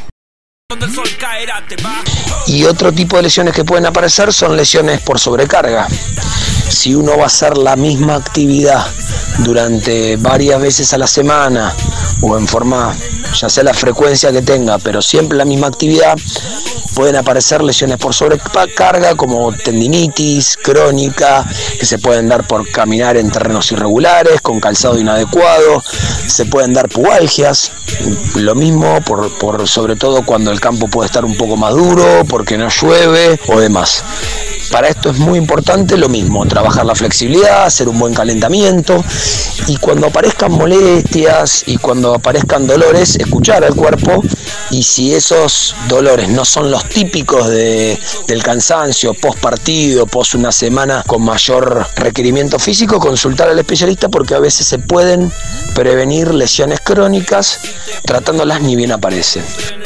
Y otro tipo de lesiones que pueden aparecer son lesiones por sobrecarga. Si uno va a hacer la misma actividad durante varias veces a la semana o en forma, ya sea la frecuencia que tenga, pero siempre la misma actividad, pueden aparecer lesiones por sobrecarga como tendinitis crónica, que se pueden dar por caminar en terrenos irregulares, con calzado inadecuado, se pueden dar pubalgias, lo mismo por sobre todo cuando el campo puede estar un poco más duro, porque no llueve o demás. Para esto es muy importante lo mismo, trabajar la flexibilidad, hacer un buen calentamiento y cuando aparezcan molestias y cuando aparezcan dolores, escuchar al cuerpo y si esos dolores no son los típicos del cansancio, post partido, post una semana con mayor requerimiento físico, consultar al especialista porque a veces se pueden prevenir lesiones crónicas tratándolas ni bien aparecen.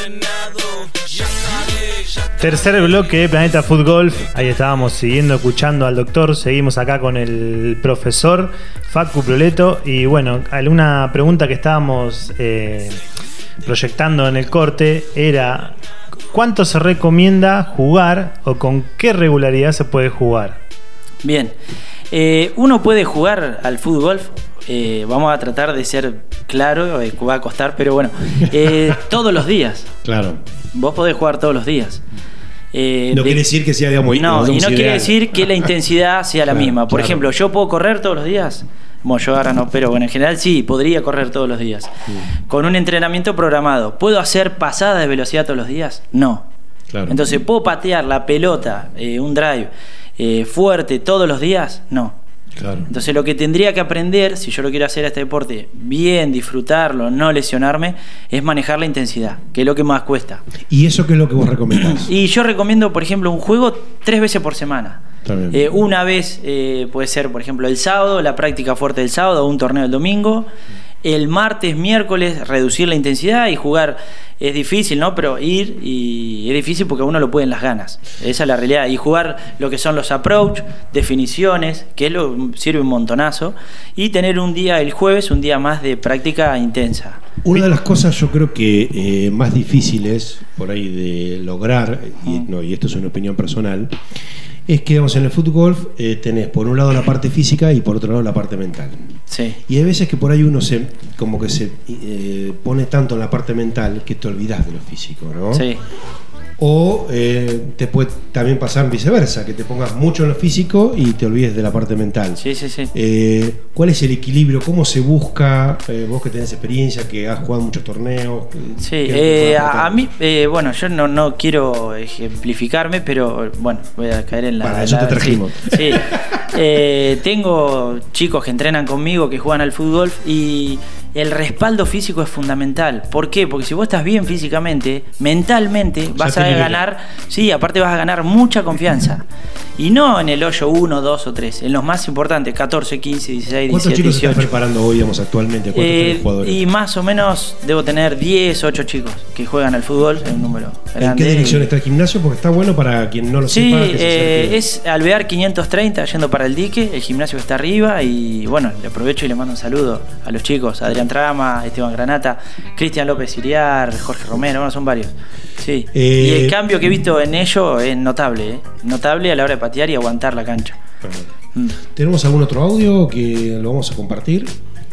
Tercer bloque de Planeta Fútbol. Ahí estábamos siguiendo, escuchando al doctor. Seguimos acá con el profesor Facu Ploleto. Y bueno, alguna pregunta que estábamos proyectando en el corte era: ¿cuánto se recomienda jugar o con qué regularidad se puede jugar? Bien, uno puede jugar al fútbol. Vamos a tratar de ser claro, va a costar, pero bueno, todos los días. Claro. Vos podés jugar todos los días. No quiere decir que sea, digamos, no, y no quiere ideal. decir que la intensidad sea la Claro, misma. Por claro. ejemplo, ¿yo puedo correr todos los días? Bueno, yo ahora no, pero bueno, en general sí, podría correr todos los días. Con un entrenamiento programado. ¿Puedo hacer pasada de velocidad todos los días? No. Claro. Entonces, ¿puedo patear la pelota, un drive, fuerte todos los días? No. Claro. Entonces lo que tendría que aprender, si yo lo quiero hacer a este deporte, bien, disfrutarlo, no lesionarme, es manejar la intensidad, que es lo que más cuesta. ¿Y eso qué es lo que vos recomendás? Y yo recomiendo, por ejemplo, un juego 3 veces por semana. Está bien. Una vez puede ser, por ejemplo, el sábado, la práctica fuerte del sábado o un torneo el domingo. El martes, miércoles, reducir la intensidad y jugar. Es difícil, ¿no? Pero ir, y es difícil porque a uno lo pueden las ganas. Esa es la realidad. Y jugar lo que son los approach, definiciones, que sirve un montonazo. Y tener un día, el jueves, un día más de práctica intensa. Una de las cosas yo creo que más difíciles por ahí de lograr, y esto es una opinión personal, es que, digamos, en el fútbol tenés por un lado la parte física y por otro lado la parte mental. Sí. Y hay veces que por ahí uno se pone tanto en la parte mental que te olvidás de lo físico, ¿no? Sí. O te puede también pasar viceversa, que te pongas mucho en lo físico y te olvides de la parte mental. Sí. ¿Cuál es el equilibrio? ¿Cómo se busca? Vos que tenés experiencia, que has jugado muchos torneos. Sí, a mí, bueno, yo no quiero ejemplificarme, pero bueno, voy a caer en la... Para eso te trajimos. Sí. Tengo chicos que entrenan conmigo, que juegan al fútbol, y el respaldo físico es fundamental. ¿Por qué? Porque si vos estás bien físicamente, mentalmente vas a ganar, sí, aparte vas a ganar mucha confianza. Y no en el hoyo 1, 2 o 3, en los más importantes, 14, 15, 16, 17, ¿Cuántos chicos 18. estás preparando hoy, digamos, actualmente? ¿Cuántos tenés jugadores? Y más o menos debo tener 10, 8 chicos que juegan al fútbol, en un número grande. ¿En qué dirección está el gimnasio? Porque está bueno para quien no lo sí, sepa. Que es Alvear 530 yendo para el dique, el gimnasio que está arriba. Y bueno, le aprovecho y le mando un saludo a los chicos, a Adrián Trama, Esteban Granata, Cristian López Iriar, Jorge Romero, bueno, son varios. Sí. Y el cambio que he visto en ellos es notable, notable a la hora de patear y aguantar la cancha. ¿Tenemos algún otro audio que lo vamos a compartir?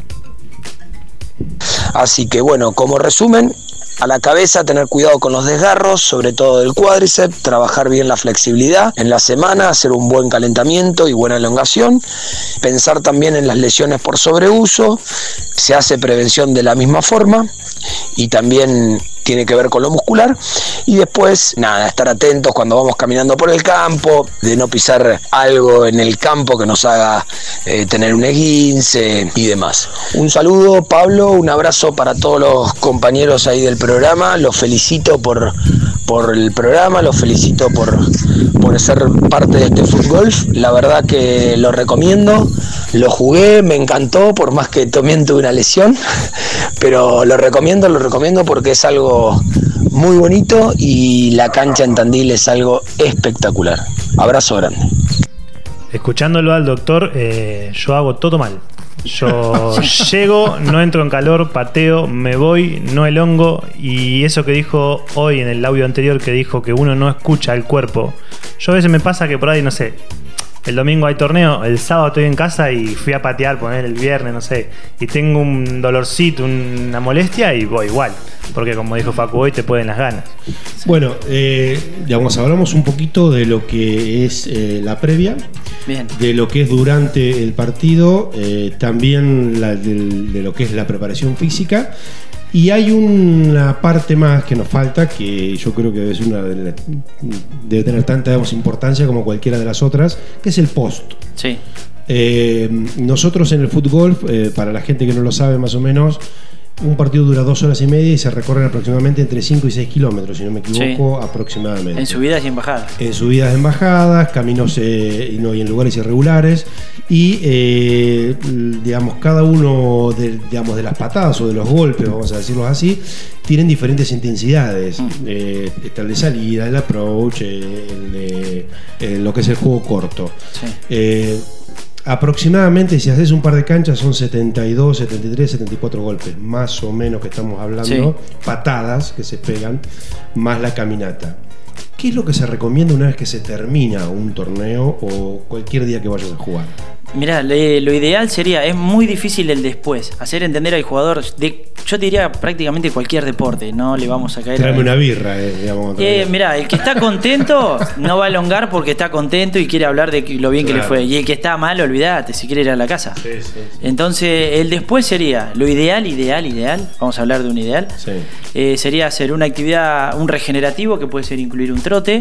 Así que bueno, como resumen, a la cabeza tener cuidado con los desgarros, sobre todo del cuádriceps, trabajar bien la flexibilidad en la semana, hacer un buen calentamiento y buena elongación, pensar también en las lesiones por sobreuso, se hace prevención de la misma forma y también tiene que ver con lo muscular. Y después, nada, estar atentos cuando vamos caminando por el campo, de no pisar algo en el campo que nos haga tener un esguince y demás. Un saludo, Pablo, un abrazo para todos los compañeros ahí del programa. Los felicito por el programa, los felicito por ser parte de este fútbol. La verdad que lo recomiendo, lo jugué, me encantó, por más que también tuve una lesión, pero lo recomiendo porque es algo muy bonito y la cancha en Tandil es algo espectacular. Abrazo grande. Escuchándolo al doctor, yo hago todo mal. Yo llego, no entro en calor, pateo, me voy, no elongo. Y eso que dijo hoy en el audio anterior, que dijo que uno no escucha el cuerpo. Yo a veces me pasa que por ahí, no sé, el domingo hay torneo, el sábado estoy en casa y fui a patear, poner el viernes, no sé, y tengo un dolorcito, una molestia y voy igual. Porque como dijo Facu, hoy te pueden las ganas. Bueno, digamos, hablamos un poquito de lo que es la previa. Bien. De lo que es durante el partido, también de lo que es la preparación física. Y hay una parte más que nos falta, que yo creo que es debe tener tanta, digamos, importancia como cualquiera de las otras, que es el post. Sí. Nosotros en el fútbol, para la gente que no lo sabe más o menos, un partido dura 2 horas y media y se recorren aproximadamente entre 5 y 6 kilómetros, si no me equivoco, sí, aproximadamente. En subidas y en bajadas. En subidas, en bajadas, caminos y en lugares irregulares. Y, digamos, cada uno de las patadas o de los golpes, vamos a decirlo así, tienen diferentes intensidades. Está el de salida, el approach, lo que es el juego corto. Sí. Aproximadamente, si haces un par de canchas, son 72, 73, 74 golpes, más o menos, que estamos hablando, sí, patadas que se pegan, más la caminata. ¿Qué es lo que se recomienda una vez que se termina un torneo o cualquier día que vayas a jugar? Mirá, lo ideal sería, es muy difícil el después, hacer entender al jugador, yo te diría prácticamente cualquier deporte, no le vamos a caer. Tráeme una birra, digamos. Mirá, el que está contento no va a elongar porque está contento y quiere hablar de lo bien, claro, que le fue. Y el que está mal, olvídate, si quiere ir a la casa. Sí. Entonces, el después sería, lo ideal, vamos a hablar de un ideal, sí, sería hacer una actividad, un regenerativo, que puede ser incluir un trote,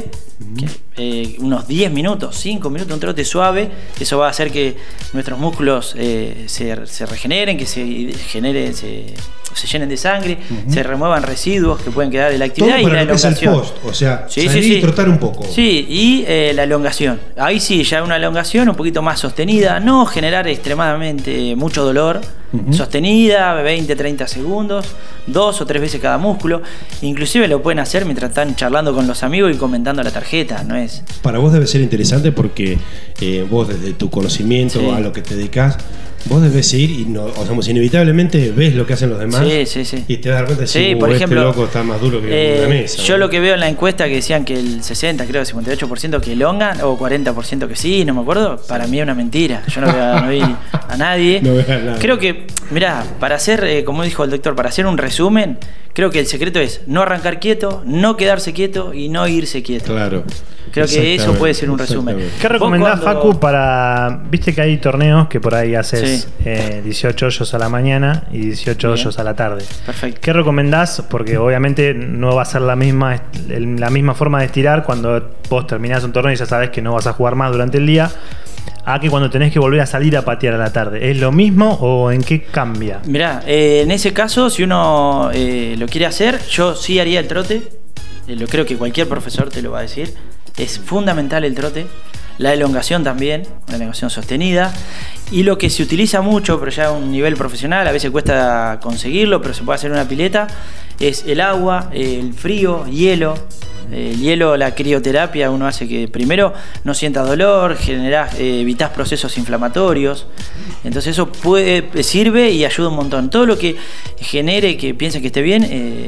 unos 10 minutos, 5 minutos, un trote suave. Eso va a hacer que nuestros músculos se regeneren, que se llenen de sangre, se remuevan residuos que pueden quedar de la actividad. Todo para y la elongación. Es el post, o sea, salir y trotar un poco. Sí, y la elongación. Ahí sí, ya una elongación un poquito más sostenida, no generar extremadamente mucho dolor, sostenida, 20, 30 segundos, 2 o 3 veces cada músculo. Inclusive lo pueden hacer mientras están charlando con los amigos y comentando la tarjeta, ¿no es? Para vos debe ser interesante porque vos, desde tu conocimiento, sí, a lo que te dedicás, vos debes ir y inevitablemente ves lo que hacen los demás. Sí. Y te das cuenta de si por ejemplo, este loco está más duro que una mesa. Yo, ¿no?, lo que veo en la encuesta, que decían que el 60, creo, 58% que elongan, o 40% que sí, no me acuerdo. Para mí es una mentira. Yo no vi a nadie. No veo a nadie. Creo que, mirá, para hacer, como dijo el doctor, para hacer un resumen, creo que el secreto es no arrancar quieto, no quedarse quieto y no irse quieto. Claro. Creo que eso puede ser un resumen. ¿Qué recomendás, cuando... Facu, para... Viste que hay torneos que por ahí haces 18 hoyos a la mañana y 18 hoyos a la tarde. Perfecto. ¿Qué recomendás? Porque obviamente no va a ser la misma forma de estirar cuando vos terminás un torneo y ya sabés que no vas a jugar más durante el día, a que cuando tenés que volver a salir a patear a la tarde. ¿Es lo mismo o en qué cambia? Mirá, en ese caso, si uno lo quiere hacer, yo sí haría el trote. Lo creo que cualquier profesor te lo va a decir. Es fundamental el trote, la elongación también, una elongación sostenida, y lo que se utiliza mucho, pero ya a un nivel profesional, a veces cuesta conseguirlo, pero se puede hacer una pileta, es el agua, el frío, hielo. El hielo, la crioterapia, uno hace que primero no sientas dolor, evitás procesos inflamatorios, entonces eso sirve y ayuda un montón. Todo lo que genere que piensen que esté bien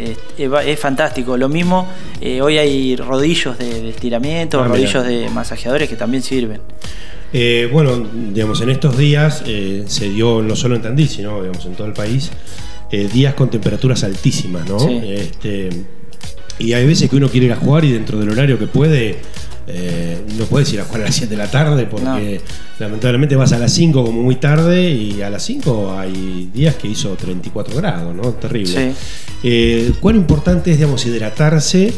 es fantástico. Lo mismo, hoy hay rodillos de estiramiento, rodillos de masajeadores que también sirven. Bueno, digamos, en estos días se dio no solo en Tandil, sino digamos, en todo el país, días con temperaturas altísimas, ¿no? Sí. Y hay veces que uno quiere ir a jugar y dentro del horario que puede, no puedes ir a jugar a las 7 de la tarde porque lamentablemente vas a las 5 como muy tarde y a las 5 hay días que hizo 34 grados, ¿no? Terrible. Sí. ¿Cuán importante es, digamos, hidratarse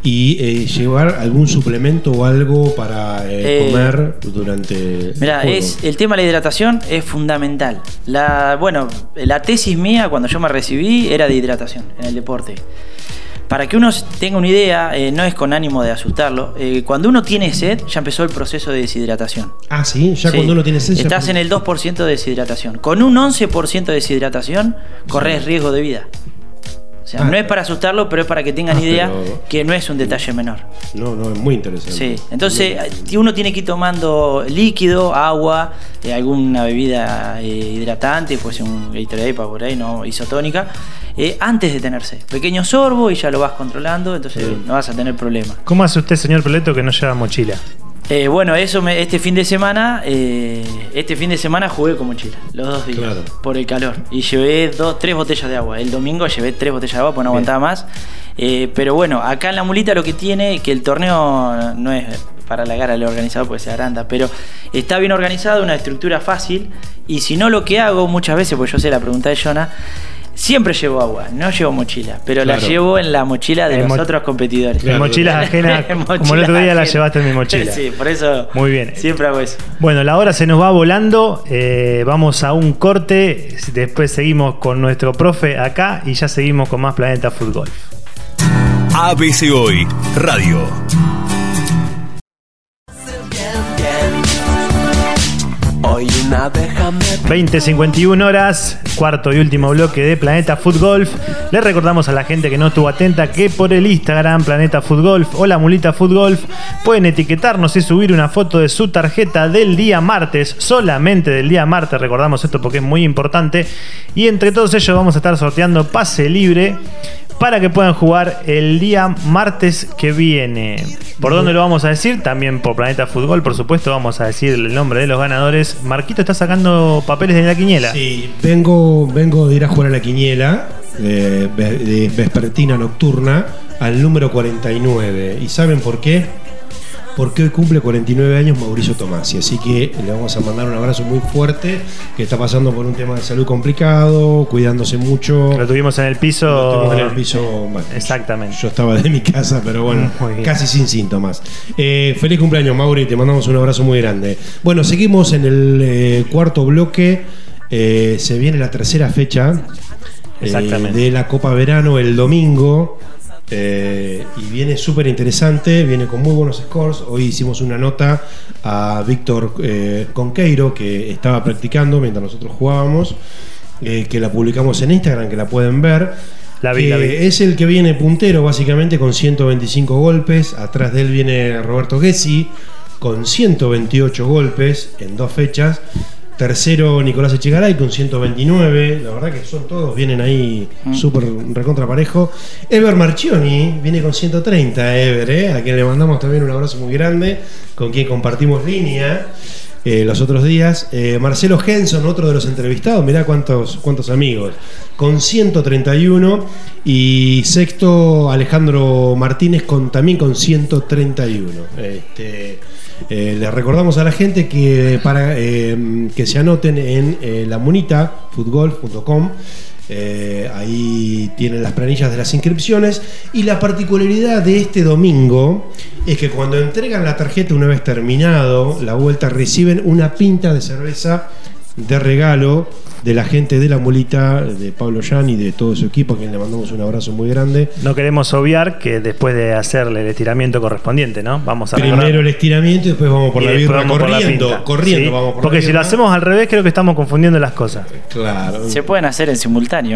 y llevar algún suplemento o algo para comer durante mirá, el tema de la hidratación es fundamental. La tesis mía cuando yo me recibí era de hidratación en el deporte. Para que uno tenga una idea, no es con ánimo de asustarlo, cuando uno tiene sed, ya empezó el proceso de deshidratación. Ah, ¿sí? Ya cuando uno tiene sed... Estás en el 2% de deshidratación. Con un 11% de deshidratación, corres riesgo de vida. O sea, no es para asustarlo, pero es para que tengan idea que no es un detalle menor. No, es muy interesante. Sí, entonces uno tiene que ir tomando líquido, agua, alguna bebida hidratante, pues un Gatorade por ahí, no isotónica, antes de tenerse. Pequeño sorbo y ya lo vas controlando, entonces no vas a tener problema. ¿Cómo hace usted, señor Peleto, que no lleva mochila? Este fin de semana jugué con mochila, los 2 días, por el calor. Y llevé 3 botellas de agua. El domingo llevé 3 botellas de agua porque no aguantaba más. Pero bueno, acá en la mulita lo que tiene, que el torneo no es para halagar al organizador porque se agranda, pero está bien organizado, una estructura fácil. Y si no, lo que hago muchas veces, pues yo sé la pregunta de Jonah, siempre llevo agua, no llevo mochila, pero la llevo en la mochila de los otros competidores. En mochilas ajenas, como el otro día la llevaste en mi mochila. Sí, por eso muy bien. Siempre hago eso. Bueno, la hora se nos va volando, vamos a un corte, después seguimos con nuestro profe acá y ya seguimos con más Planeta Fútbol. ABC Hoy Radio. 20:51 horas, cuarto y último bloque de Planeta Fútbol. Les recordamos a la gente que no estuvo atenta que por el Instagram Planeta Fútbol o la Mulita Fútbol pueden etiquetarnos y subir una foto de su tarjeta del día martes, solamente del día martes. Recordamos esto porque es muy importante. Y entre todos ellos vamos a estar sorteando pase libre para que puedan jugar el día martes que viene. ¿Por dónde lo vamos a decir? También por Planeta Fútbol, por supuesto, vamos a decir el nombre de los ganadores. Marquito está sacando papeles de la quiniela. Sí, vengo de ir a jugar a la quiniela de vespertina nocturna al número 49. ¿Y saben por qué? Porque hoy cumple 49 años Mauricio Tomasi, así que le vamos a mandar un abrazo muy fuerte, que está pasando por un tema de salud complicado, cuidándose mucho. Lo tuvimos en el piso. Bueno, exactamente. Yo estaba de mi casa, pero bueno, casi sin síntomas. Feliz cumpleaños, Mauri, te mandamos un abrazo muy grande. Bueno, seguimos en el cuarto bloque, se viene la tercera fecha de la Copa Verano el domingo. Y viene súper interesante, viene con muy buenos scores. Hoy hicimos una nota a Víctor Conqueiro, que estaba practicando mientras nosotros jugábamos, que la publicamos en Instagram, que la pueden ver. La vi. Es el que viene puntero básicamente con 125 golpes. Atrás de él viene Roberto Gessi con 128 golpes en 2 fechas. Tercero Nicolás Echegaray con 129. La verdad que son todos, vienen ahí súper recontra parejo. Ever Marchioni viene con 130. Ever, a quien le mandamos también un abrazo muy grande, con quien compartimos línea. los otros días. Marcelo Henson, otro de los entrevistados, mirá cuántos amigos, con 131. Y sexto, Alejandro Martínez, también con 131. Les recordamos a la gente que para que se anoten en la Munita, footgolf.com. Ahí tienen las planillas de las inscripciones. Y la particularidad de este domingo es que cuando entregan la tarjeta, una vez terminado la vuelta, reciben una pinta de cerveza de regalo de la gente de la Mulita, de Pablo Yan y de todo su equipo, a quien le mandamos un abrazo muy grande. No queremos obviar que después de hacerle el estiramiento correspondiente, ¿no? Vamos a primero recordar. El estiramiento y después vamos por la birra corriendo, ¿sí? Vamos por porque la si lo hacemos al revés, creo que estamos confundiendo las cosas. Claro. Se pueden hacer en simultáneo.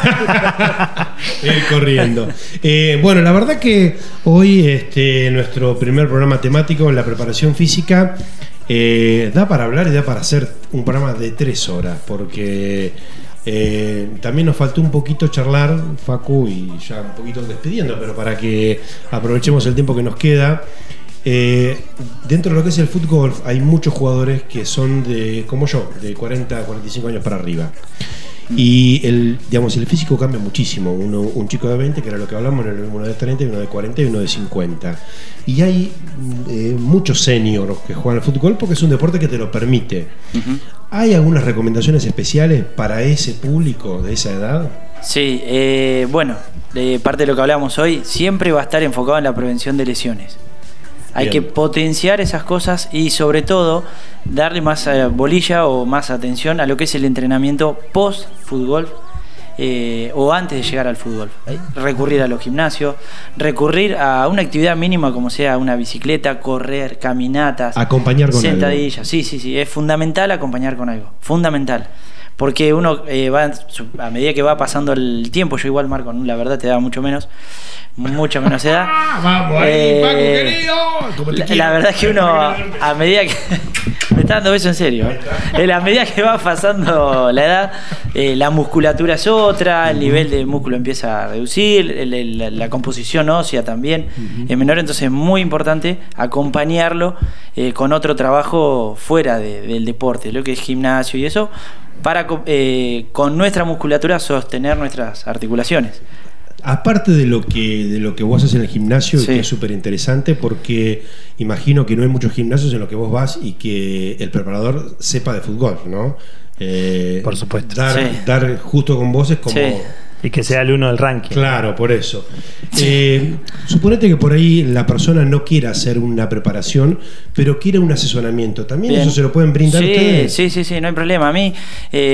Corriendo. Bueno, la verdad que hoy nuestro primer programa temático en la preparación física da para hablar y da para hacer un programa de 3 horas, porque también nos faltó un poquito charlar, Facu, y ya un poquito despidiendo, pero para que aprovechemos el tiempo que nos queda. Dentro de lo que es el fútbol hay muchos jugadores que son como yo, de 40 a 45 años para arriba. Y el físico cambia muchísimo. Un chico de 20, que era lo que hablamos, uno de 30, uno de 40 y uno de 50. Y hay muchos seniors que juegan al fútbol porque es un deporte que te lo permite. Uh-huh. ¿Hay algunas recomendaciones especiales para ese público de esa edad? Sí, parte de lo que hablamos hoy, siempre va a estar enfocado en la prevención de lesiones. Hay que potenciar esas cosas y sobre todo darle más bolilla o más atención a lo que es el entrenamiento post-fútbol o antes de llegar al fútbol. Recurrir a los gimnasios, recurrir a una actividad mínima como sea una bicicleta, correr, caminatas, acompañar con sentadillas. Sí, es fundamental acompañar con algo, fundamental. Porque uno a medida que va pasando el tiempo, yo igual, Marco, la verdad te da mucha menos edad. Vamos ahí, Paco, querido. La verdad es que uno, a medida que me está dando beso en serio, a medida que va pasando la edad, la musculatura es otra, el nivel de músculo empieza a reducir, la composición ósea también es menor, entonces es muy importante acompañarlo con otro trabajo fuera del deporte, lo que es gimnasio y eso, para con nuestra musculatura sostener nuestras articulaciones. Aparte de lo que vos haces en el gimnasio, sí, que es súper interesante, porque imagino que no hay muchos gimnasios en los que vos vas y que el preparador sepa de fútbol, ¿no? Por supuesto. Dar justo con vos es como... Sí. Y que sea el uno del ranking. Claro, por eso. Suponete que por ahí la persona no quiera hacer una preparación, pero quiere un asesoramiento. ¿También eso se lo pueden brindar ustedes? Sí, no hay problema. A mí,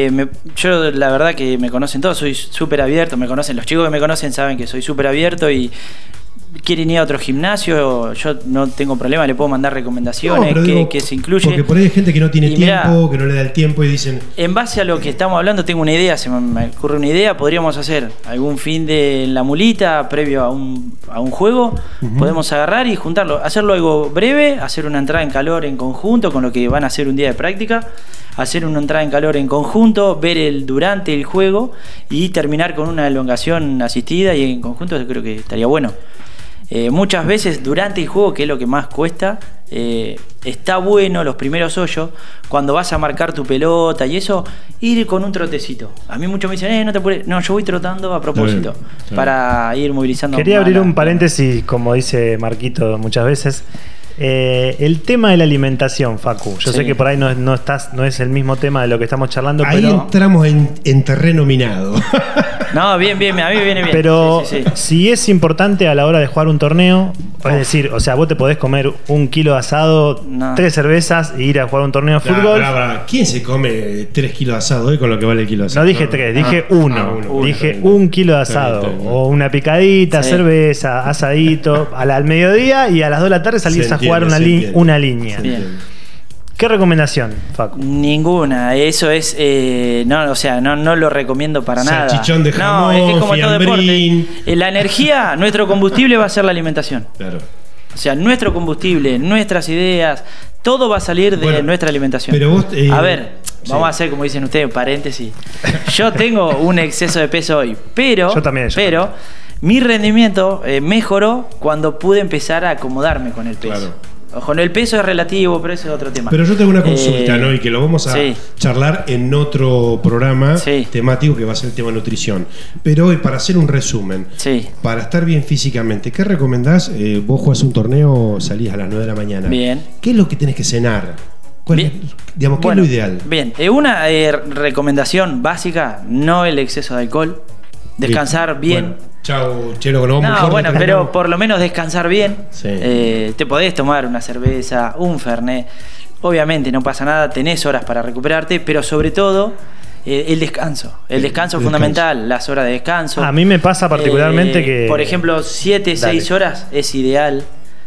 yo la verdad que me conocen todos, soy súper abierto, me conocen, los chicos que me conocen saben que soy súper abierto y quieren ir a otro gimnasio, yo no tengo problema, le puedo mandar recomendaciones que se incluye. Porque por ahí hay gente que no tiene tiempo, que no le da el tiempo y dicen... En base a lo que estamos hablando, tengo una idea, se me ocurre una idea, podríamos hacer algún fin de la Mulita previo a un juego, podemos agarrar y juntarlo, hacerlo algo breve, hacer una entrada en calor en conjunto con lo que van a hacer un día de práctica, hacer una entrada en calor en conjunto, ver durante el juego y terminar con una elongación asistida y en conjunto creo que estaría bueno. Muchas veces durante el juego, que es lo que más cuesta, está bueno los primeros hoyos, cuando vas a marcar tu pelota y eso, ir con un trotecito. A mí muchos me dicen, no te apures. No, yo voy trotando a propósito, para ir movilizando. Quería abrir un paréntesis, como dice Marquito muchas veces. El tema de la alimentación, Facu. Yo sé que por ahí no es el mismo tema de lo que estamos charlando. Ahí pero entramos en terreno minado. No, bien, a mí me viene bien. Pero si es importante a la hora de jugar un torneo, es decir, o sea, vos te podés comer 1 kilo de asado, 3 cervezas e ir a jugar un torneo de fútbol. ¿Quién se come 3 kilos de asado hoy con lo que vale el kilo de asado? No dije 3, dije 1. Dije 1 kilo de asado. O una picadita, cerveza, asadito, al mediodía y a las 2 de la tarde salís a jugar una línea. Bien. ¿Qué recomendación, Facu? Ninguna, eso es no lo recomiendo para nada. Salchichón de jamón, es como todo fiambrín. deporte. La energía, nuestro combustible va a ser la alimentación. Claro. O sea, nuestro combustible, nuestras ideas, todo va a salir de nuestra alimentación. Pero vos, a ver, vamos a hacer como dicen ustedes, paréntesis. Yo tengo un exceso de peso hoy, pero yo también. Mi rendimiento mejoró cuando pude empezar a acomodarme con el peso. Claro. Ojo, el peso es relativo, pero ese es otro tema. Pero yo tengo una consulta, ¿no? Y que lo vamos a sí. charlar en otro programa sí. temático que va a ser el tema nutrición. Pero hoy, para hacer un resumen, sí. para estar bien físicamente, ¿qué recomendás? Vos jugás un torneo, salís a las 9 de la mañana. Bien. ¿Qué es lo que tenés que cenar? Digamos, ¿qué es lo ideal? Bien, una recomendación básica, no el exceso de alcohol. Descansar bien. Bueno, chau, Chelo, no, bueno, pero por lo menos descansar bien. Sí. Te podés tomar una cerveza, un fernet. Obviamente no pasa nada, tenés horas para recuperarte, pero sobre todo el descanso. El descanso es fundamental, las horas de descanso. A mí me pasa particularmente que... Por ejemplo, 7, 6 horas es ideal.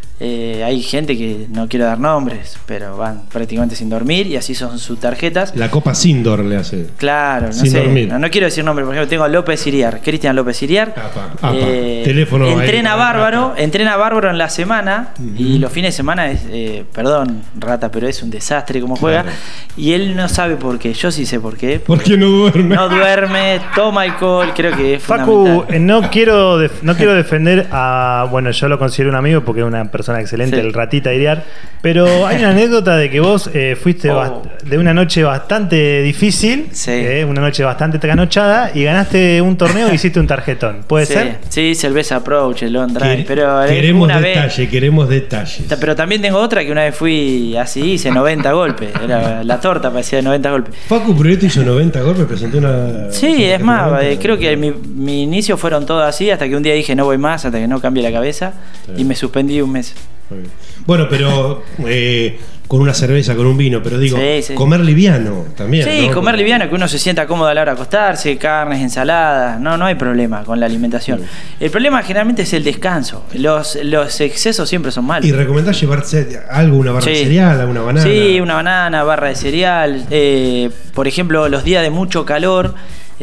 Hay gente que no quiero dar nombres, pero van prácticamente sin dormir y así son sus tarjetas. La Copa Sindor le hace. Claro, no sin sé. Dormir. No quiero decir nombres, por ejemplo, tengo a López Iriar, Cristian López Iriar. Teléfono. Entrena bárbaro en la semana y los fines de semana es, perdón, Rata, pero es un desastre como juega. Claro. Y él no sabe por qué, yo sí sé por qué. ¿Por qué no duerme? No duerme, toma alcohol, creo que es Facu, fundamental. no quiero defender a... Bueno, yo lo considero un amigo porque es una persona excelente, Sí. el Ratita Iriar. Pero hay una anécdota de que vos fuiste de una noche bastante difícil, Sí. Una noche bastante trasnochada, y ganaste un torneo y hiciste un tarjetón. ¿Puede ser? Sí, Cerveza Approach, el Long Drive. Pero Queremos una queremos detalles. Pero también tengo otra que una vez fui así, hice 90 golpes. Era, la torta parecía de 90 golpes. Facu Proieto hizo 90 golpes, presentó una... Sí, es más, creo que mi inicio fueron todos así, hasta que un día dije no voy más, hasta que no cambie la cabeza, y me suspendí un mes. Bueno, pero con una cerveza, con un vino, pero digo, Sí. comer liviano también. Sí, ¿no? comer liviano, que uno se sienta cómodo a la hora de acostarse, carnes, ensaladas, no hay problema con la alimentación. El problema generalmente es el descanso. Los excesos siempre son malos. ¿Y recomendás llevarse algo, una barra de Sí. cereal, alguna banana? Sí, una banana, barra de cereal. Por ejemplo, los días de mucho calor,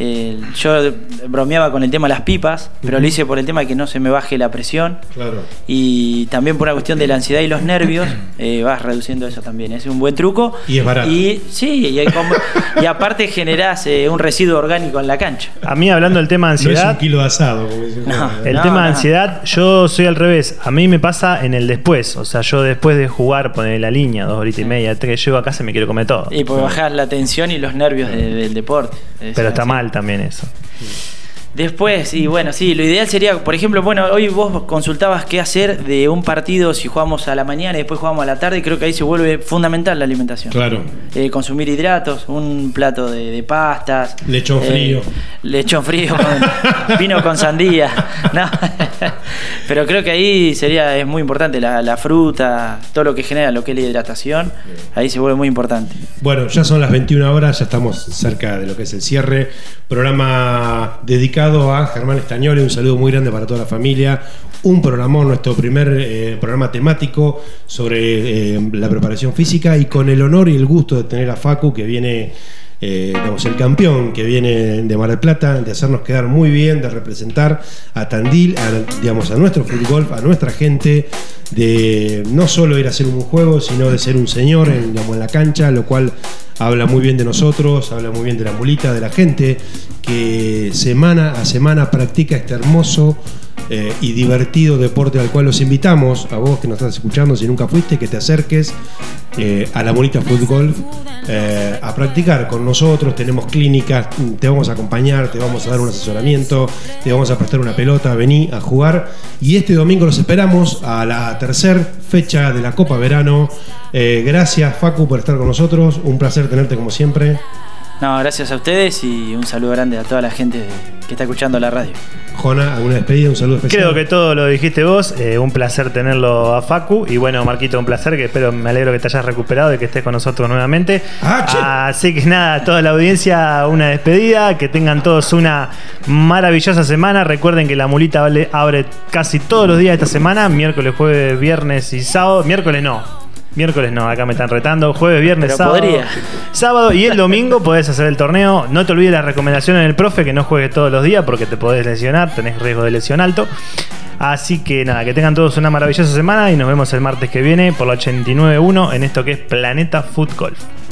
yo bromeaba con el tema de las pipas, pero lo hice por el tema de que no se me baje la presión. Claro. Y también por una cuestión de la ansiedad y los nervios, vas reduciendo eso también. Es un buen truco. Y es barato. Y aparte generás un residuo orgánico en la cancha. A mí, hablando del tema de No es ansiedad... un kilo de asado, como dicen. El tema de ansiedad, yo soy al revés. A mí me pasa en el después. O sea, yo después de jugar, poner la línea, 2 horitas y media, 3, llego a casa y me quiero comer todo. Y porque bajás la tensión y los nervios del deporte. Pero está mal también eso. Después, y bueno, sí, lo ideal sería, por ejemplo, bueno, hoy vos consultabas qué hacer de un partido si jugamos a la mañana y después jugamos a la tarde, y creo que ahí se vuelve fundamental la alimentación. Claro. Consumir hidratos, un plato de pastas. Lechón frío. Lechón frío con vino con sandía. No. Pero creo que ahí es muy importante la fruta, todo lo que genera lo que es la hidratación, ahí se vuelve muy importante. Bueno, ya son las 21 horas, ya estamos cerca de lo que es el cierre. Programa dedicado a Germán Estagnoli, un saludo muy grande para toda la familia. Un programón, nuestro primer programa temático sobre la preparación física, y con el honor y el gusto de tener a Facu, que viene, digamos, el campeón que viene de Mar del Plata, de hacernos quedar muy bien, de representar a Tandil, digamos, a nuestro fútbol, a nuestra gente, de no solo ir a hacer un juego, sino de ser un señor en la cancha, lo cual habla muy bien de nosotros, habla muy bien de la mulita, de la gente que semana a semana practica este hermoso y divertido deporte al cual los invitamos, a vos que nos estás escuchando, si nunca fuiste, que te acerques a la Mulita Fútbol a practicar con nosotros. Tenemos clínicas, te vamos a acompañar, te vamos a dar un asesoramiento, te vamos a prestar una pelota, vení a jugar. Y este domingo los esperamos a la tercera fecha de la Copa Verano. Gracias, Facu, por estar con nosotros, un placer tenerte como siempre. No, gracias a ustedes y un saludo grande a toda la gente que está escuchando la radio. Jona, ¿alguna despedida? Un saludo especial. Creo que todo lo dijiste vos. Un placer tenerlo a Facu. Y bueno, Marquito, un placer. Me alegro que te hayas recuperado y que estés con nosotros nuevamente. Así que nada, toda la audiencia, una despedida. Que tengan todos una maravillosa semana. Recuerden que la Mulita abre casi todos los días de esta semana: miércoles, jueves, viernes y sábado. Miércoles no, acá me están retando. Jueves, viernes, sábado y el domingo podés hacer el torneo. No te olvides la recomendación en el profe, que no juegues todos los días porque te podés lesionar, tenés riesgo de lesión alto. Así que nada, que tengan todos una maravillosa semana y nos vemos el martes que viene por la 89.1 en esto que es Planeta Foot Golf.